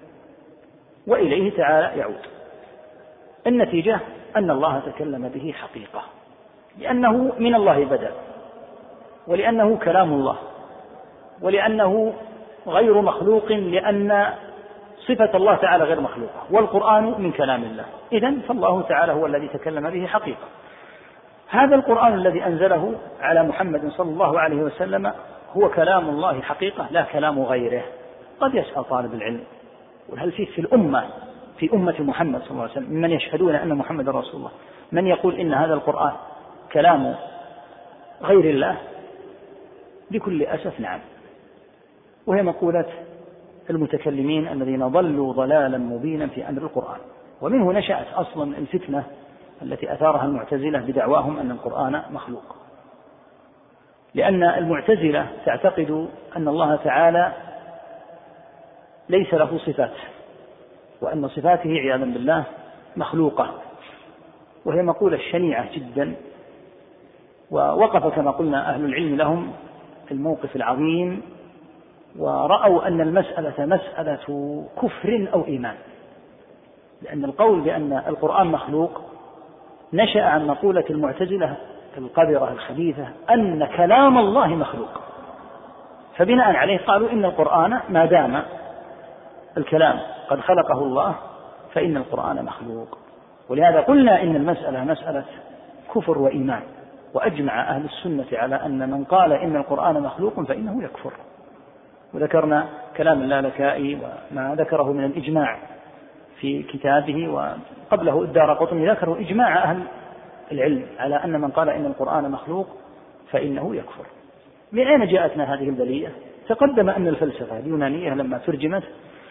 Speaker 2: وإليه تعالى يعود. النتيجة أن الله تكلم به حقيقة، لأنه من الله بدأ، ولأنه كلام الله، ولأنه غير مخلوق، لأن صفة الله تعالى غير مخلوقة، والقرآن من كلام الله، إذن فالله تعالى هو الذي تكلم به حقيقة. هذا القرآن الذي أنزله على محمد صلى الله عليه وسلم هو كلام الله حقيقة، لا كلام غيره. قد يسأل طالب العلم وهل فيه في الأمة في أمة محمد صلى الله عليه وسلم من يشهدون أن محمد رسول الله من يقول إن هذا القرآن كلام غير الله؟ بكل أسف نعم، وهي مقولة المتكلمين الذين ضلوا ضلالا مبينا في أمر القرآن. ومنه نشأت أصلا الفتنة التي أثارها المعتزلة بدعواهم أن القرآن مخلوق، لأن المعتزلة تعتقد أن الله تعالى ليس له صفات، وأن صفاته عياذا بالله مخلوقة، وهي مقولة شنيعة جدا. ووقف كما قلنا أهل العلم لهم الموقف العظيم، ورأوا أن المسألة مسألة كفر أو إيمان، لأن القول بأن القرآن مخلوق نشأ عن مقولة المعتزلة القذرة الخبيثة أن كلام الله مخلوق، فبناء عليه قالوا إن القرآن ما دام الكلام قد خلقه الله فإن القرآن مخلوق. ولهذا قلنا إن المسألة مسألة كفر وإيمان، وأجمع أهل السنة على أن من قال إن القرآن مخلوق فإنه يكفر. وذكرنا كلام اللالكائي وما ذكره من الإجماع في كتابه، وقبله الدارقطني ذكروا إجماع أهل العلم على أن من قال إن القرآن مخلوق فإنه يكفر. من أين جاءتنا هذه البلية؟ تقدم أن الفلسفة اليونانية لما ترجمت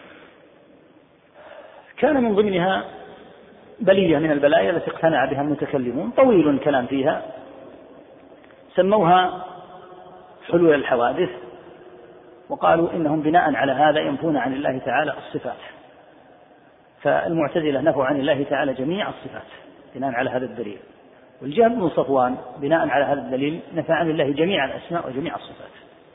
Speaker 2: كان من ضمنها بلية من البلايا التي اقتنع بها المتكلمون، طويل الكلام فيها، سموها حلول الحوادث، وقالوا إنهم بناء على هذا ينفون عن الله تعالى الصفات. فالمعتزلة نفوا عن الله تعالى جميع الصفات بناء على هذا الدليل، والجهم بن صفوان بناء على هذا الدليل نفى عن الله جميع الأسماء وجميع الصفات.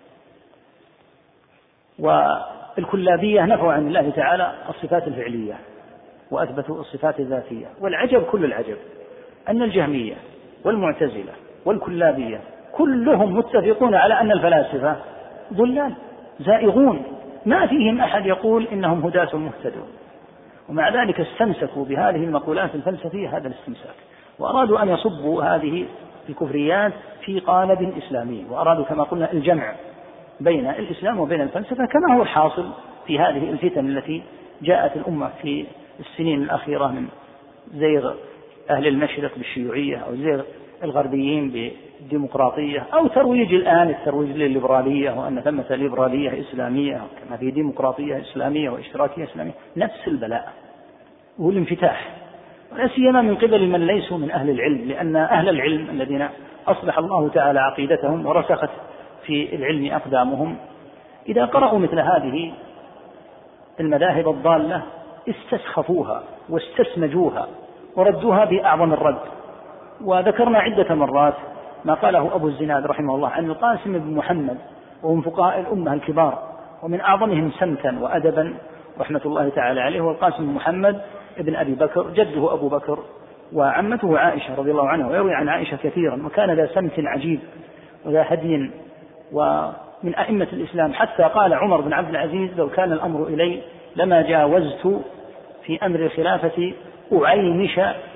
Speaker 2: والكلابية نفوا عن الله تعالى الصفات الفعلية وأثبتوا الصفات الذاتية. والعجب كل العجب أن الجهمية والمعتزلة والكلابية كلهم متفقون على أن الفلاسفة ضلال زائغون، ما فيهم أحد يقول إنهم هداة مهتدون، ومع ذلك استمسكوا بهذه المقولات الفلسفية هذا الاستمساك، وأرادوا أن يصبوا هذه الكفريات في قالب إسلامي، وأرادوا كما قلنا الجمع بين الإسلام وبين الفلسفة، كما هو الحاصل في هذه الفتن التي جاءت الأمة في السنين الأخيرة من زيغ أهل المشرق بالشيوعية، أو زيغ الغربيين بالديمقراطية، أو ترويج الآن الترويج للليبرالية، وأن ثمة ليبرالية إسلامية كما في ديمقراطية إسلامية واشتراكية إسلامية، نفس البلاء والانفتاح، ولا سيما من قبل من ليسوا من أهل العلم، لأن أهل العلم الذين أصلح الله تعالى عقيدتهم ورسخت في العلم أقدامهم إذا قرأوا مثل هذه المذاهب الضالة استسخفوها واستسمجوها وردوها بأعظم الرد. وذكرنا عدة مرات ما قاله أبو الزناد رحمه الله عن القاسم بن محمد، وهم فقهاء الأمة الكبار ومن أعظمهم سمتا وأدبا رحمة الله تعالى عليه، والقاسم بن محمد ابن أبي بكر جده أبو بكر وعمته عائشة رضي الله عنها، ويروي عن عائشة كثيرا، وكان ذا سمت عجيب وذا هدي ومن أئمة الإسلام، حتى قال عمر بن عبد العزيز لو كان الأمر إلي لما جاوزت في أمر الخلافة أعينش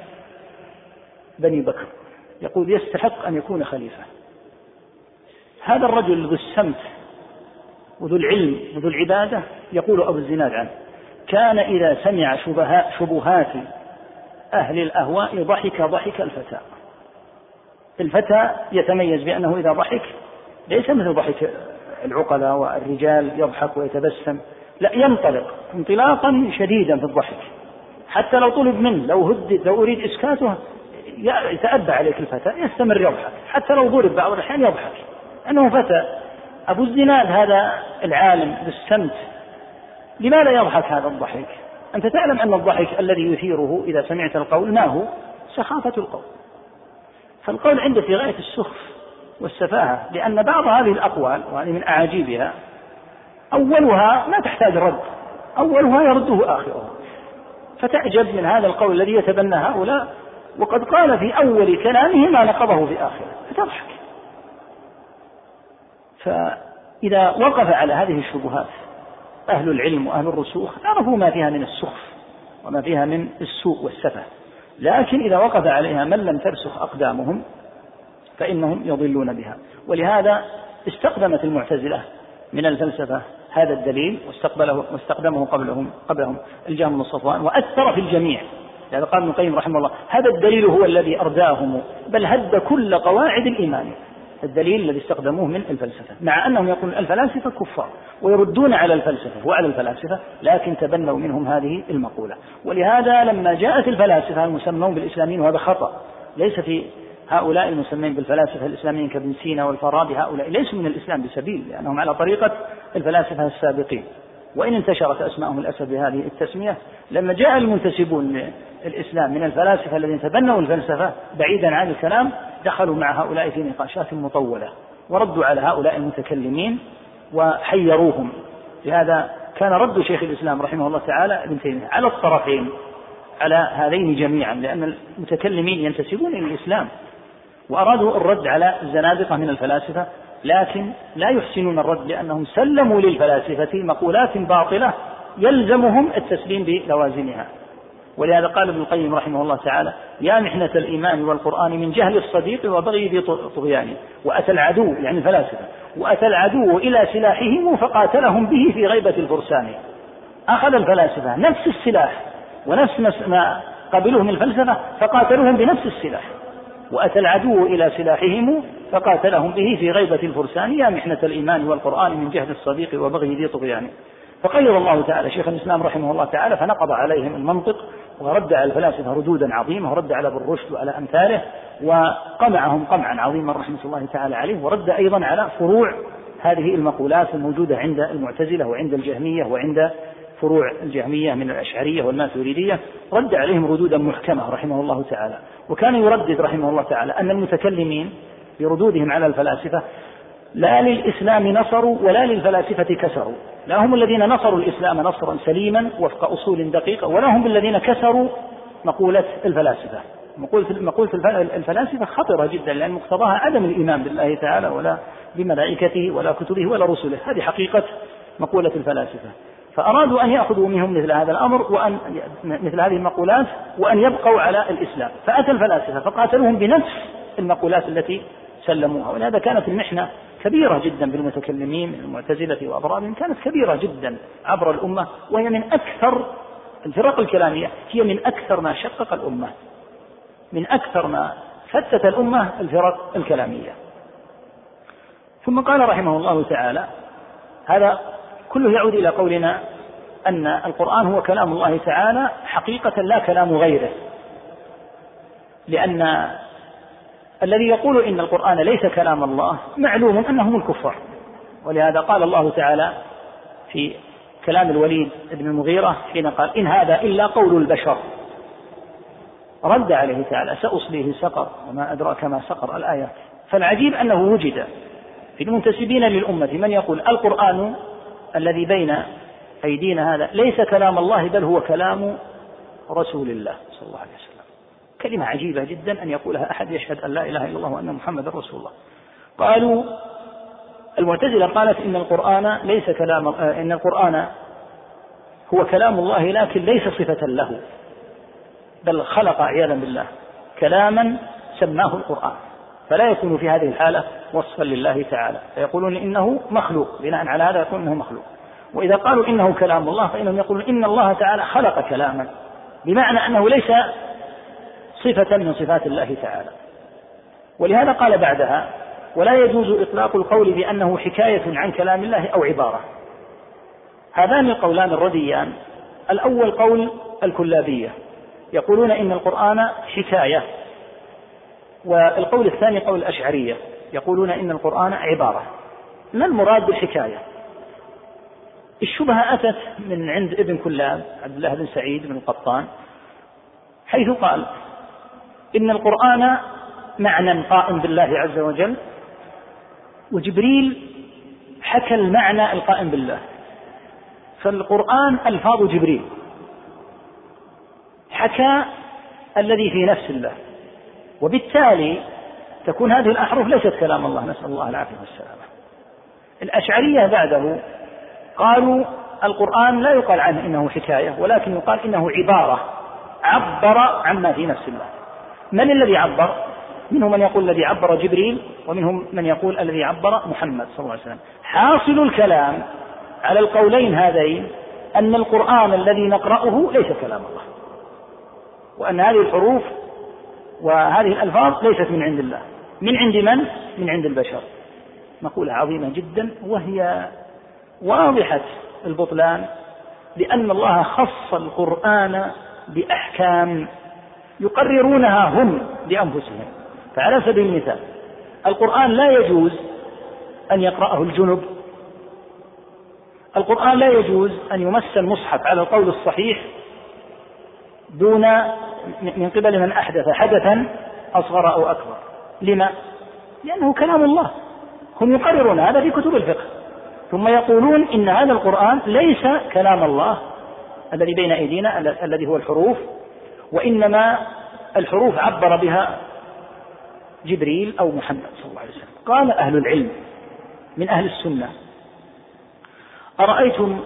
Speaker 2: بني بكر، يقول يستحق أن يكون خليفة. هذا الرجل ذو السمت وذو العلم وذو العبادة يقول أبو الزناد عنه كان إذا سمع شبهات أهل الأهواء ضحك ضحك الفتى. الفتى يتميز بأنه إذا ضحك ليس مثل ضحك العقلاء والرجال يضحك ويتبسم، لا، ينطلق انطلاقا شديدا في الضحك، حتى لو طلب منه، لو هدد، لو أريد إسكاته يتأبى عليك الفتى يستمر يضحك، حتى لو ضرب بعض الأحيان يضحك، أنه فتى. أبو الزناد هذا العالم بالسمت لماذا يضحك هذا الضحك؟ أنت تعلم أن الضحك الذي يثيره إذا سمعت القول ما هو؟ سخافة القول. فالقول عنده في غاية السخف والسفاهة، لأن بعض هذه الأقوال وهذه من أعاجيبها أولها ما تحتاج رد، أولها يرده آخرها، فتعجب من هذا القول الذي يتبنى هؤلاء وقد قال في أول كلامه ما نقضه في آخره، فتضحك. فإذا وقف على هذه الشبهات أهل العلم وأهل الرسوخ عرفوا ما فيها من السخف وما فيها من السوء والسفه، لكن إذا وقف عليها من لم ترسخ أقدامهم فإنهم يضلون بها. ولهذا استخدمت المعتزلة من الفلسفة هذا الدليل واستقبله واستخدمه قبلهم قبلهم الجهم بن صفوان، وأثر في الجميع. لهذا قال ابن القيم رحمه الله: هذا الدليل هو الذي أرداهم، بل هد كل قواعد الإيمان. الدليل الذي استخدموه من الفلسفة، مع أنهم يقولون الفلاسفة كفار ويردون على الفلسفة وعلى الفلاسفة، لكن تبنوا منهم هذه المقولة. ولهذا لما جاءت الفلاسفة المسمون بالإسلاميين، وهذا خطأ، ليس في هؤلاء المسمين بالفلاسفة الإسلاميين كابن سينا والفارابي، هؤلاء ليسوا من الإسلام بسبيل، لأنهم على طريقة الفلاسفة السابقين، وإن انتشرت أسماءهم للأسف بهذه التسمية. لما جاء المنتسبون للإسلام من الفلاسفة الذين تبنوا الفلسفة بعيدا عن الكلام، دخلوا مع هؤلاء في نقاشات مطولة وردوا على هؤلاء المتكلمين وحيروهم. لهذا كان رد شيخ الإسلام رحمه الله تعالى ابن تيمية على الطرفين، على هذين جميعا، لأن المتكلمين ينتسبون إلى الإسلام وأرادوا الرد على الزنادقة من الفلاسفة، لكن لا يحسنون الرد لأنهم سلموا للفلاسفة مقولات باطلة يلزمهم التسليم بلوازمها. ولهذا قال ابن القيم رحمه الله تعالى: يا محنة الإيمان والقرآن من جهل الصديق وبغي ذي طغيان، وأتى العدو يعني الفلاسفة وأتى العدو إلى سلاحهم فقاتلهم به في غيبة الفرسان. أخذ الفلاسفة نفس السلاح ونفس ما قبلوه من الفلسفة فقاتلوهم بنفس السلاح، وأتى العدو إلى سلاحهم فقاتلهم به في غيبة الفرسان. يا محنة الإيمان والقرآن من جهل الصديق وبغي ذي طغيان. فقيض الله تعالى شيخ الإسلام رحمه الله تعالى فنقض عليهم المنطق ورد على الفلاسفة ردودا عظيمة، ورد على ابن رشد وعلى أمثاله وقمعهم قمعا عظيما رحمة الله تعالى عليه، ورد أيضا على فروع هذه المقولات الموجودة عند المعتزلة وعند الجهمية وعند فروع الجهمية من الأشعرية والماتريدية، رد عليهم ردودا محكمة رحمه الله تعالى. وكان يردد رحمه الله تعالى أن المتكلمين بردودهم على الفلاسفة لا للإسلام نصروا ولا للفلاسفة كسروا، لا هم الذين نصروا الإسلام نصرا سليما وفق أصول دقيقة، ولا هم الذين كسروا مقولة الفلاسفة. مقولة الفلاسفة خطرة جدا، لأن مقتضاها عدم الإيمان بالله تعالى ولا بملائكته ولا كتبه ولا رسله، هذه حقيقة مقولة الفلاسفة. فأرادوا أن يأخذوا منهم مثل هذا الأمر وأن مثل هذه المقولات وأن يبقوا على الإسلام، فأتى الفلاسفة فقاتلوهم بنفس المقولات التي سلموها. ولهذا كانت المحنة كبيرة جدا بالمتكلمين من المعتزلة وأضرابهم، كانت كبيرة جدا عبر الأمة، وهي من أكثر الفرق الكلامية، هي من أكثر ما شقق الأمة، من أكثر ما فتت الأمة الفرق الكلامية. ثم قال رحمه الله تعالى: هذا كله يعود إلى قولنا أن القرآن هو كلام الله تعالى حقيقة لا كلام غيره، لأن الذي يقول إن القرآن ليس كلام الله معلوم أنهم الكفار. ولهذا قال الله تعالى في كلام الوليد بن المغيرة حين قال: إن هذا إلا قول البشر، رد عليه تعالى: سأصليه سقر وما أدراك ما سقر، الآيات. فالعجيب أنه وجد في المنتسبين للأمة من يقول القرآن الذي بين أيدينا هذا ليس كلام الله بل هو كلام رسول الله صلى الله عليه وسلم. كلمة عجيبة جدا أن يقولها أحد يشهد أن لا إله إلا الله وأن محمد رسول الله. قالوا المعتزلة قالت إن القرآن ليس كلام إن القرآن هو كلام الله لكن ليس صفة له، بل خلق عياذا بالله كلاما سماه القرآن، فلا يكون في هذه الحالة وصفا لله تعالى، فيقولون إنه مخلوق، بناء على هذا يقولون إنه مخلوق. وإذا قالوا إنه كلام الله فإنهم يقولون إن الله تعالى خلق كلاما، بمعنى أنه ليس صفة من صفات الله تعالى. ولهذا قال بعدها: ولا يجوز إطلاق القول بأنه حكاية عن كلام الله أو عبارة. هذان القولان الرديان، الأول قول الكلابية يقولون إن القرآن حكاية، والقول الثاني قول الأشعرية يقولون إن القرآن عبارة. ما المراد بالحكاية؟ الشبهة أتت من عند ابن كلاب عبد الله بن سعيد بن القطان، حيث قال إن القرآن معنى قائم بالله عز وجل، وجبريل حكى المعنى القائم بالله، فالقرآن ألفاظ جبريل حكى الذي في نفس الله، وبالتالي تكون هذه الأحرف ليست كلام الله، نسأل الله العافية والسلامة. الأشعرية بعده قالوا القرآن لا يقال عنه إنه حكاية، ولكن يقال إنه عبارة عبر عما في نفس الله. من الذي عبر؟ منهم من يقول الذي عبر جبريل، ومنهم من يقول الذي عبر محمد صلى الله عليه وسلم. حاصل الكلام على القولين هذين أن القرآن الذي نقرأه ليس كلام الله، وأن هذه الحروف وهذه الألفاظ ليست من عند الله. من عند من؟ من عند البشر. مقولة عظيمة جدا، وهي واضحة البطلان، لأن الله خص القرآن بأحكام يقررونها هم لأنفسهم. فعلى سبيل المثال القرآن لا يجوز أن يقرأه الجنب، القرآن لا يجوز أن يمس المصحف على القول الصحيح دون من قبل من أحدث حدثا أصغر أو أكبر. لما؟ لأنه كلام الله، هم يقررون هذا في كتب الفقه، ثم يقولون إن هذا القرآن ليس كلام الله الذي بين أيدينا الذي هو الحروف، وإنما الحروف عبر بها جبريل أو محمد صلى الله عليه وسلم. قال أهل العلم من أهل السنة: أرأيتم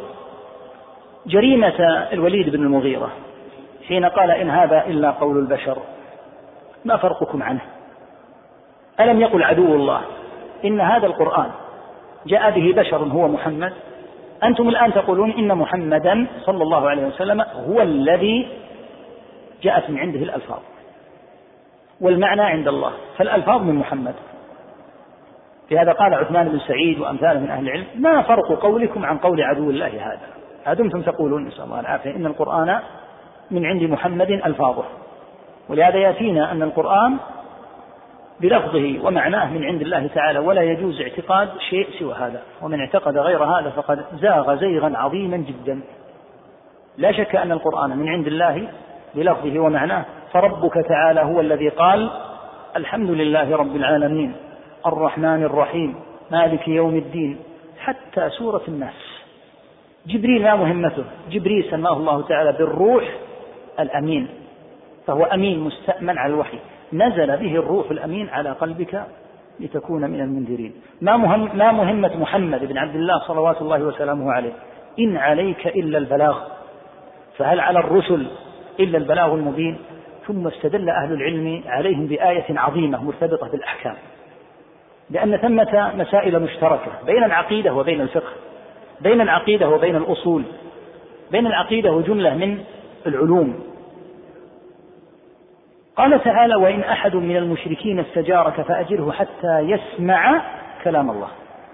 Speaker 2: جريمة الوليد بن المغيرة حين قال إن هذا إلا قول البشر، ما فرقكم عنه؟ ألم يقل عدو الله إن هذا القرآن جاء به بشر هو محمد؟ أنتم الآن تقولون إن محمدا صلى الله عليه وسلم هو الذي جاءت من عنده الألفاظ، والمعنى عند الله، فالألفاظ من محمد. لهذا قال عثمان بن سعيد وأمثاله من أهل العلم: ما فرق قولكم عن قول عدو الله هذا؟ أدمتم تقولون نسأل الله العافية إن القرآن من عند محمد ألفاظه. ولهذا يأتينا أن القرآن بلفظه ومعناه من عند الله تعالى، ولا يجوز اعتقاد شيء سوى هذا، ومن اعتقد غير هذا فقد زاغ زيغا عظيما جدا. لا شك أن القرآن من عند الله بلفظه ومعناه، فربك تعالى هو الذي قال: الحمد لله رب العالمين الرحمن الرحيم مالك يوم الدين، حتى سورة الناس. جبريل ما مهمته؟ جبريل سماه الله تعالى بالروح الأمين، فهو أمين مستأمن على الوحي، نزل به الروح الأمين على قلبك لتكون من المنذرين. ما, مهم ما مهمة محمد بن عبد الله صلوات الله وسلامه عليه؟ إن عليك إلا البلاغ، فهل على الرسل إلا البلاغ المبين؟ ثم استدل أهل العلم عليهم بآية عظيمة مرتبطة بالأحكام، لأن ثمة مسائل مشتركة بين العقيدة وبين الفقه، بين العقيدة وبين الأصول، بين العقيدة وجملة من العلوم. قال تعالى: وإن أحد من المشركين استجارك فأجره حتى يسمع كلام الله.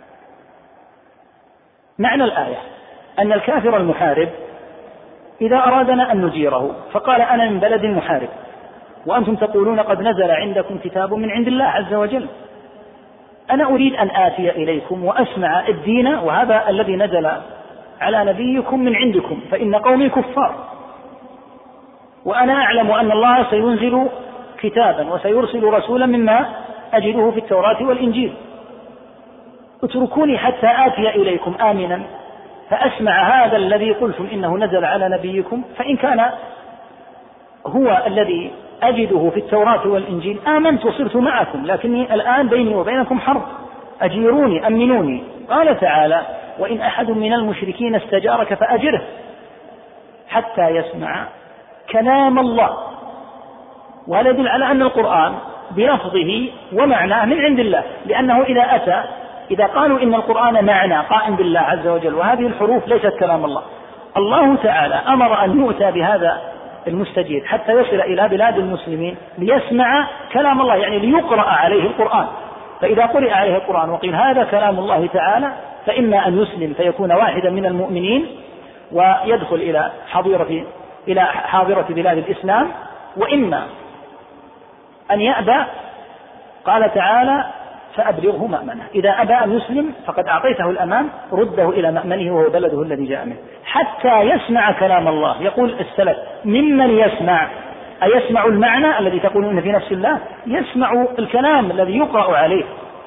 Speaker 2: معنى الآية أن الكافر المحارب إذا أرادنا أن نجيره فقال: أنا من بلد محارب، وأنتم تقولون قد نزل عندكم كتاب من عند الله عز وجل، أنا أريد أن آتي إليكم وأسمع الدين، وهذا الذي نزل على نبيكم من عندكم، فإن قومي كفار، وأنا أعلم أن الله سينزل كتابا وسيرسل رسولا مما أجده في التوراة والإنجيل، اتركوني حتى آتي إليكم آمنا فأسمع هذا الذي قلتم إنه نزل على نبيكم، فإن كان هو الذي أجده في التوراة والإنجيل آمنت وصرت معكم، لكني الآن بيني وبينكم حرب، أجيروني أمنوني. قال تعالى: وإن أحد من المشركين استجارك فأجره حتى يسمع كلام الله. وهذا يدل على أن القرآن بلفظه ومعناه من عند الله، لأنه إذا أتى إذا قالوا إن القرآن معنى قائم بالله عز وجل وهذه الحروف ليست كلام الله، الله تعالى أمر أن يؤتى بهذا المستجير حتى يصل إلى بلاد المسلمين ليسمع كلام الله، يعني ليقرأ عليه القرآن. فإذا قرئ عليه القرآن وقيل هذا كلام الله تعالى فإما أن يسلم فيكون واحدا من المؤمنين ويدخل إلى حاضرة إلى حاضرة بلاد الإسلام، وإما أن يأبى. قال تعالى فأبلغه مأمنه، إذا أبى أن يسلم فقد أعطيته الأمان، رده إلى مأمنه وهو بلده الذي جاء منه حتى يسمع كلام الله. يقول السلف ممن يسمع، أيسمع المعنى الذي تقولون في نفس الله، يسمع الكلام الذي يقرأ عليه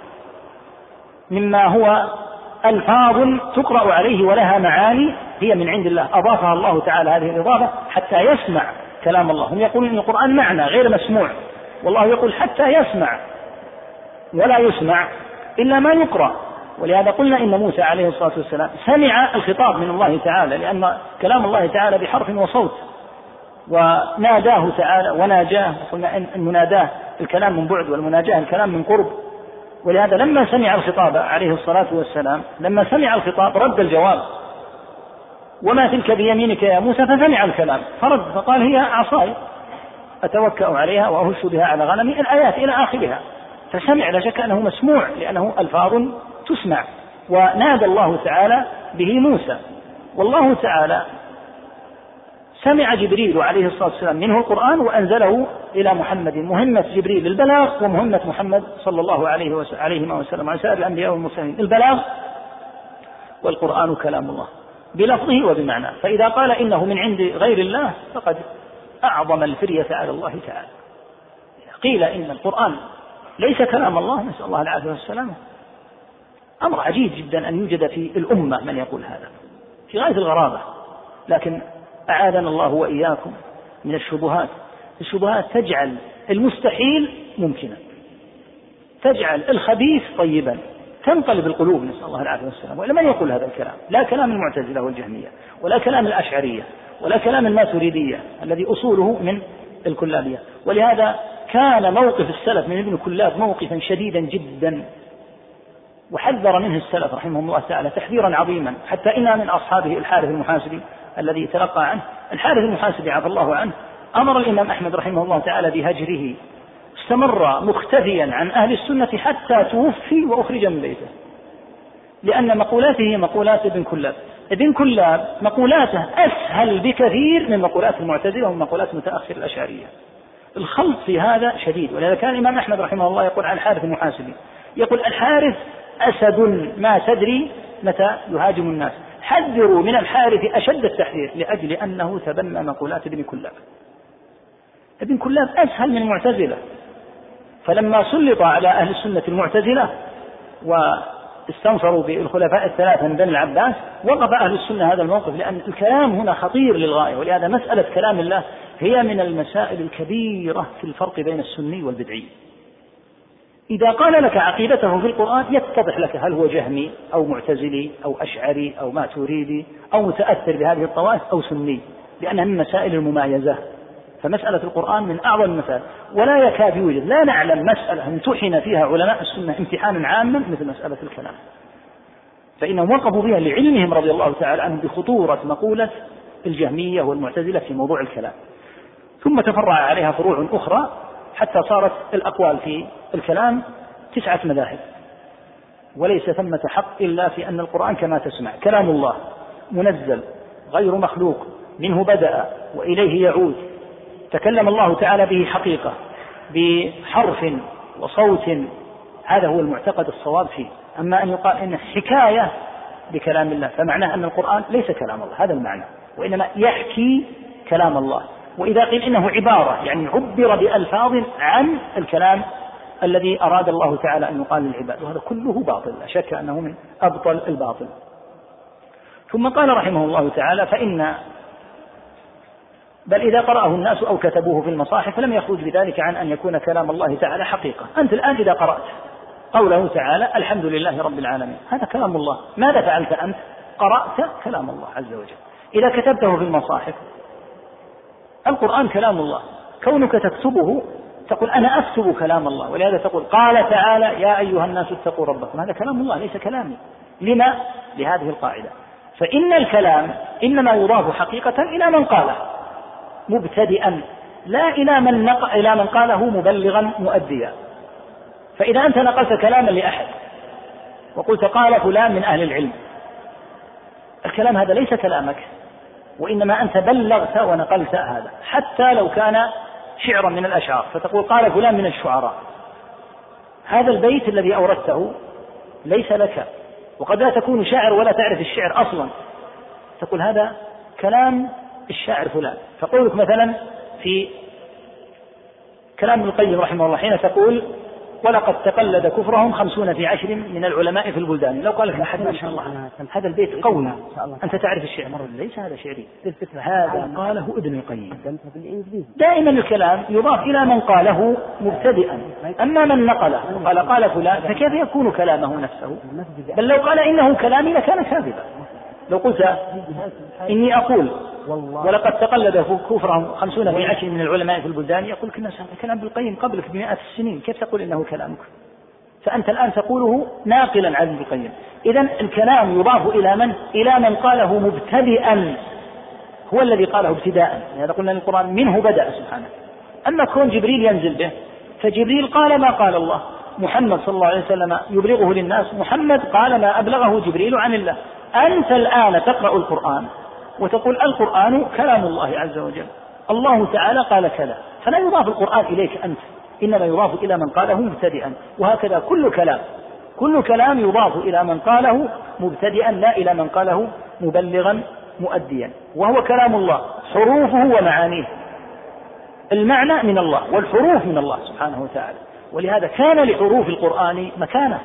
Speaker 2: مما هو ألفاظ تقرأ عليه ولها معاني هي من عند الله، أضافها الله تعالى هذه الإضافة حتى يسمع كلام الله. هم يقولون أن القرآن معنى غير مسموع، والله يقول حتى يسمع، ولا يسمع إلا ما يقرأ. ولهذا قلنا إن موسى عليه الصلاة والسلام سمع الخطاب من الله تعالى، لأن كلام الله تعالى بحرف وصوت، وناداه تعالى وناجاه. قلنا أن المناداه الكلام من بعد، والمناجاه الكلام من قرب. ولهذا لما سمع الخطاب عليه الصلاة والسلام، لما سمع الخطاب رد الجواب: وما تلك بيمينك يا موسى، فسمع الكلام فرد فقال: هي عصاي أتوكأ عليها وأهش بها على غنمي، الآيات إلى آخرها. فسمع، لا شك أنه مسموع لأنه ألفاظ تسمع. ونادى الله تعالى به موسى، والله تعالى سمع جبريل عليه الصلاة والسلام منه القرآن وأنزله إلى محمد. مهمة جبريل البلاغ، ومهمة محمد صلى الله عليه وسلم وعلى سائر الأنبياء والمرسلين البلاغ، والقرآن كلام الله بلفظه وبمعناه. فإذا قال إنه من عند غير الله فقد أعظم الفرية على الله تعالى. قيل إن القرآن ليس كلام الله، نسأل الله العافية والسلامة، أمر عجيب جدا أن يوجد في الأمة من يقول هذا، في غاية الغرابة. لكن أعاذنا الله وإياكم من الشبهات. الشبهات تجعل المستحيل ممكنا، تجعل الخبيث طيبا، تنقلب القلوب، نسأل الله العافية والسلام. وإلا من يقول هذا الكلام؟ لا كلام المعتزلة والجهمية، ولا كلام الأشعرية، ولا كلام الماتريدية الذي أصوله من الكلابية. ولهذا كان موقف السلف من ابن كلاب موقفا شديدا جدا، وحذر منه السلف رحمه الله تعالى تحذيرا عظيما، حتى إن من أصحابه الحارث المحاسبي الذي تلقى عنه. الحارث المحاسبي عفى الله عنه أمر الإمام أحمد رحمه الله تعالى بهجره، استمر مختفيا عن أهل السنة حتى توفي وأخرج من بيته، لأن مقولاته هي مقولات ابن كلاب. ابن كلاب مقولاته أسهل بكثير من مقولات المعتزلة ومن مقولات متأخر الأشعرية. الخلط في هذا شديد. ولهذا كان الإمام أحمد رحمه الله يقول عن الحارث المحاسبي، يقول: الحارث أسد ما تدري متى يهاجم الناس، حذروا من الحارث أشد التحذير، لأجل أنه تبنى مقولات ابن كلاب. ابن كلاب أسهل من المعتزلة، فلما سلط على أهل السنة المعتزلة واستنصروا بالخلفاء الثلاثة من بني العباس، وقف أهل السنة هذا الموقف، لأن الكلام هنا خطير للغاية. ولهذا مسألة كلام الله هي من المسائل الكبيرة في الفرق بين السني والبدعي. إذا قال لك عقيدته في القرآن يتضح لك هل هو جهمي أو معتزلي أو أشعري أو ماتريدي أو متأثر بهذه الطوائف أو سني، لأنها من مسائل الممايزة. فمسألة القرآن من أعظم المسائل، ولا يكاد يوجد، لا نعلم مسألة امتحن فيها علماء السنة امتحانا عاما مثل مسألة الكلام، فإنهم وقفوا بها لعلمهم رضي الله تعالى عنهم بخطورة مقولة الجهمية والمعتزلة في موضوع الكلام. ثم تفرع عليها فروع أخرى حتى صارت الأقوال في الكلام تسعة مذاهب، وليس ثمة حق إلا في أن القرآن كما تسمع كلام الله منزل غير مخلوق، منه بدأ وإليه يعود، تكلم الله تعالى به حقيقة بحرف وصوت، هذا هو المعتقد الصواب فيه. أما أن يقال إن حكاية بكلام الله فمعناه أن القرآن ليس كلام الله، هذا المعنى، وإنما يحكي كلام الله. وإذا قيل إنه عبارة يعني عبر بألفاظ عن الكلام الذي أراد الله تعالى أن يقال للعباد، وهذا كله باطل، لا شك أنه من أبطل الباطل. ثم قال رحمه الله تعالى: فإن بل إذا قرأه الناس أو كتبوه في المصاحف لم يخرج بذلك عن أن يكون كلام الله تعالى حقيقة. أنت الآن إذا قرأت قوله تعالى: الحمد لله رب العالمين، هذا كلام الله. ماذا فعلت أنت؟ قرأت كلام الله عز وجل. إذا كتبته في المصاحف، القرآن كلام الله، كونك تكتبه تقول أنا أكتب كلام الله، ولهذا تقول قال تعالى: يا أيها الناس اتقوا ربكم، هذا كلام الله ليس كلامي. لما؟ لهذه القاعدة، فإن الكلام إنما يضاف حقيقة إلى من قاله مبتدئا، لا إلى من, نق... إلى من قاله مبلغا مؤديا. فإذا أنت نقلت كلاما لأحد وقلت قال فلان من أهل العلم، الكلام هذا ليس كلامك، وإنما أنت بلغت ونقلت هذا، حتى لو كان شعرا من الأشعار، فتقول قال فلان من الشعراء، هذا البيت الذي أوردته ليس لك، وقد لا تكون شاعر ولا تعرف الشعر أصلا، تقول هذا كلام الشاعر فلان. فقولك مثلا في كلام ابن القيم رحمه الله حين تقول ولقد تقلد كفرهم خمسون في عشر من العلماء في البلدان، لو قال لك أحد ما شاء الله هذا البيت قوي أنت تعرف الشعر، مرة ليس هذا شعري، هذا قاله ابن القيم. دائما الكلام يضاف إلى من قاله مبتدئا، أما من نقله قال قال فلان فكيف يكون كلامه نفسه؟ بل لو قال إنه كلامي لكان كاذبا. لو قلت إني أقول ولقد تقلد كفرهم خمسون في عشر من العلماء في البلدان، يقول كنا كلام ابن القيم قبلك بمئات السنين، كيف تقول إنه كلامك؟ فأنت الآن تقوله ناقلا عن ابن القيم. إذن الكلام يضاف إلى من؟ إلى من قاله مبتدئا، هو الذي قاله ابتداء، هذا قلنا القرآن منه بدأ سبحانه. أما كون جبريل ينزل به، فجبريل قال ما قال الله، محمد صلى الله عليه وسلم يبلغه للناس، محمد قال ما أبلغه جبريل عن الله. أنت الآن تقرأ القرآن وتقول القرآن كلام الله عز وجل، الله تعالى قال كذا، فلا يضاف القرآن إليك أنت، إنما يضاف إلى من قاله مبتدئا. وهكذا كل كلام كل كلام يضاف إلى من قاله مبتدئا لا إلى من قاله مبلغا مؤديا، وهو كلام الله حروفه ومعانيه، المعنى من الله والحروف من الله سبحانه وتعالى. ولهذا كان لحروف القرآن مكانة،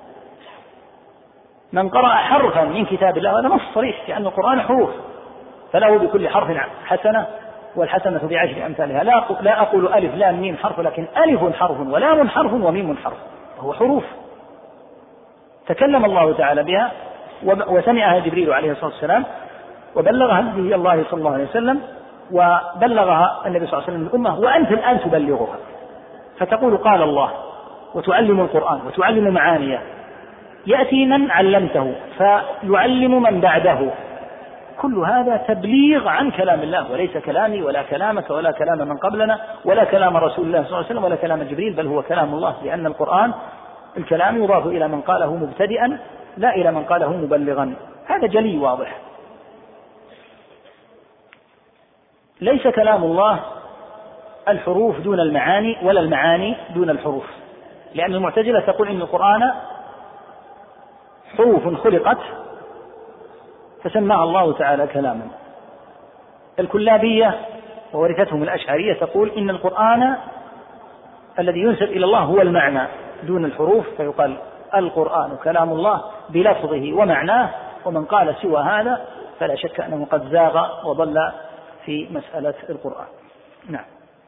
Speaker 2: من قرأ حرفا من كتاب الله هذا نص صريح لأن القرآن حروف، فله بكل حرف حسنة والحسنة بعشر أمثالها. لا لا أقول ألف لام ميم حرف، لكن ألف حرف ولام حرف وميم حرف، وهو حروف تكلم الله تعالى بها وسمعها جبريل عليه الصلاة والسلام وبلغها نبي الله صلى الله عليه وسلم وبلغها النبي صلى الله عليه وسلم الأمة، وأنت الآن تبلغها، فتقول قال الله وتعلم القرآن وتعلم معانيه، يأتي من علمته فيعلم من بعده، كل هذا تبليغ عن كلام الله، وليس كلامي ولا كلامك ولا كلام من قبلنا ولا كلام رسول الله صلى الله عليه وسلم ولا كلام جبريل، بل هو كلام الله، لأن القرآن الكلام يضاف إلى من قاله مبتدئا لا إلى من قاله مبلغا، هذا جلي واضح. ليس كلام الله الحروف دون المعاني ولا المعاني دون الحروف، لأن المعتزلة تقول إن القرآن حروف خلقت فسماها الله تعالى كلاما. الكلابية وورثتهم الأشعرية تقول إن القرآن الذي ينسب إلى الله هو المعنى دون الحروف، فيقال القرآن كلام الله بلفظه ومعناه، ومن قال سوى هذا فلا شك أنه قد زاغ وضل في مسألة القرآن. نعم.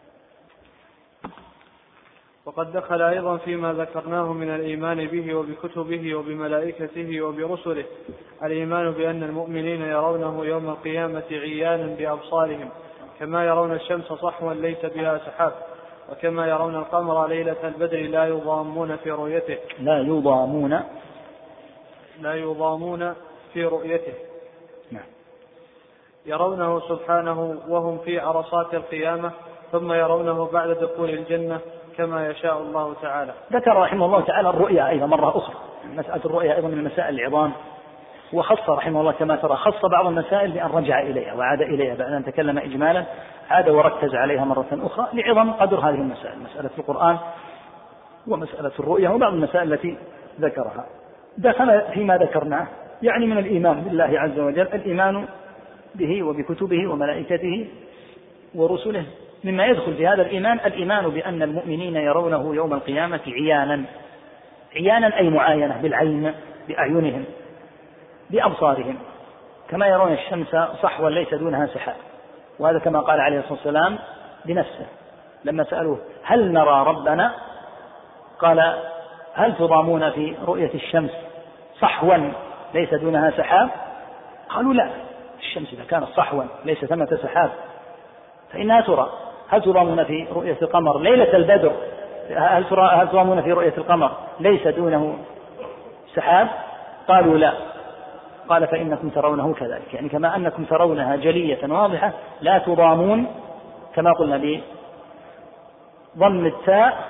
Speaker 3: وقد دخل أيضا فيما ذكرناه من الإيمان به وبكتبه وبملائكته وبرسله الإيمان بأن المؤمنين يرونه يوم القيامة عيانا بأبصارهم، كما يرون الشمس صحوا ليس بها سحاب، وكما يرون القمر ليلة البدر لا يضامون في رؤيته
Speaker 2: لا يضامون
Speaker 3: لا يضامون في رؤيته
Speaker 2: نعم.
Speaker 3: يرونه سبحانه وهم في عرصات القيامة، ثم يرونه بعد دخول الجنة كما يشاء الله تعالى.
Speaker 2: ذكر رحمه الله تعالى الرؤيا أيضا مرة أخرى، مسألة الرؤيا أيضا من المسائل العظام، وخص رحمه الله كما ترى خص بعض المسائل بأن رجع إليها وعاد إليها بعد أن تكلم إجمالا، عاد وركز عليها مرة أخرى لعظم قدر هذه المسائل، مسألة القرآن ومسألة الرؤيا وبعض المسائل التي ذكرها. دخل فيما ذكرناه يعني من الإيمان بالله عز وجل، الإيمان به وبكتبه وملائكته ورسله. مما يدخل في هذا الإيمان الإيمان بأن المؤمنين يرونه يوم القيامة عيانا، عيانا أي معاينة بالعين بأعينهم بأبصارهم، كما يرون الشمس صحوا ليس دونها سحاب. وهذا كما قال عليه الصلاة والسلام بنفسه لما سألوه هل نرى ربنا، قال هل تضامون في رؤية الشمس صحوا ليس دونها سحاب؟ قالوا لا، الشمس إذا كانت صحوا ليس ثمة سحاب فإنها ترى. هل تضامون في رؤية القمر ليلة البدر، هل تضامون في رؤية القمر ليس دونه سحاب؟ قالوا لا. قال فإنكم ترونه كذلك، يعني كما أنكم ترونها جلية واضحة لا تضامون، كما قلنا بضم التاء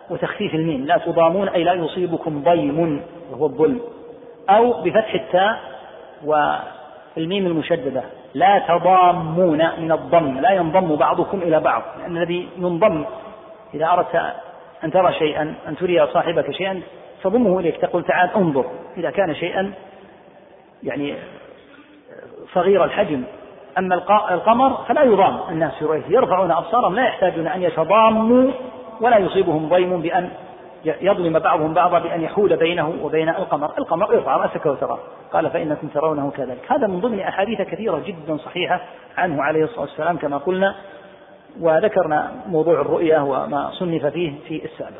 Speaker 2: وتخفيف الميم، لا تضامون أي لا يصيبكم ضيم وهو الظلم، أو بفتح التاء والميم المشددة لا تضامون من الضم، لا ينضم بعضكم إلى بعض، لأن الذي ينضم إذا أردت أن ترى شيئا، أن تري صاحبك شيئا تضمه إليك، تقول تعال انظر، إذا كان شيئا يعني صغير الحجم. أما القمر فلا يضام الناس يريه، يرفعون أبصارهم، لا يحتاجون أن يتضاموا ولا يصيبهم ضيم بأن يظلم بعضهم بعضا بأن يحول بينه وبين القمر. القمر يرفع رأسك وتراه، قال فإنكم ترونه كذلك. هذا من ضمن أحاديث كثيرة جدا صحيحة عنه عليه الصلاة والسلام كما قلنا، وذكرنا موضوع الرؤية وما صنف فيه في السابق.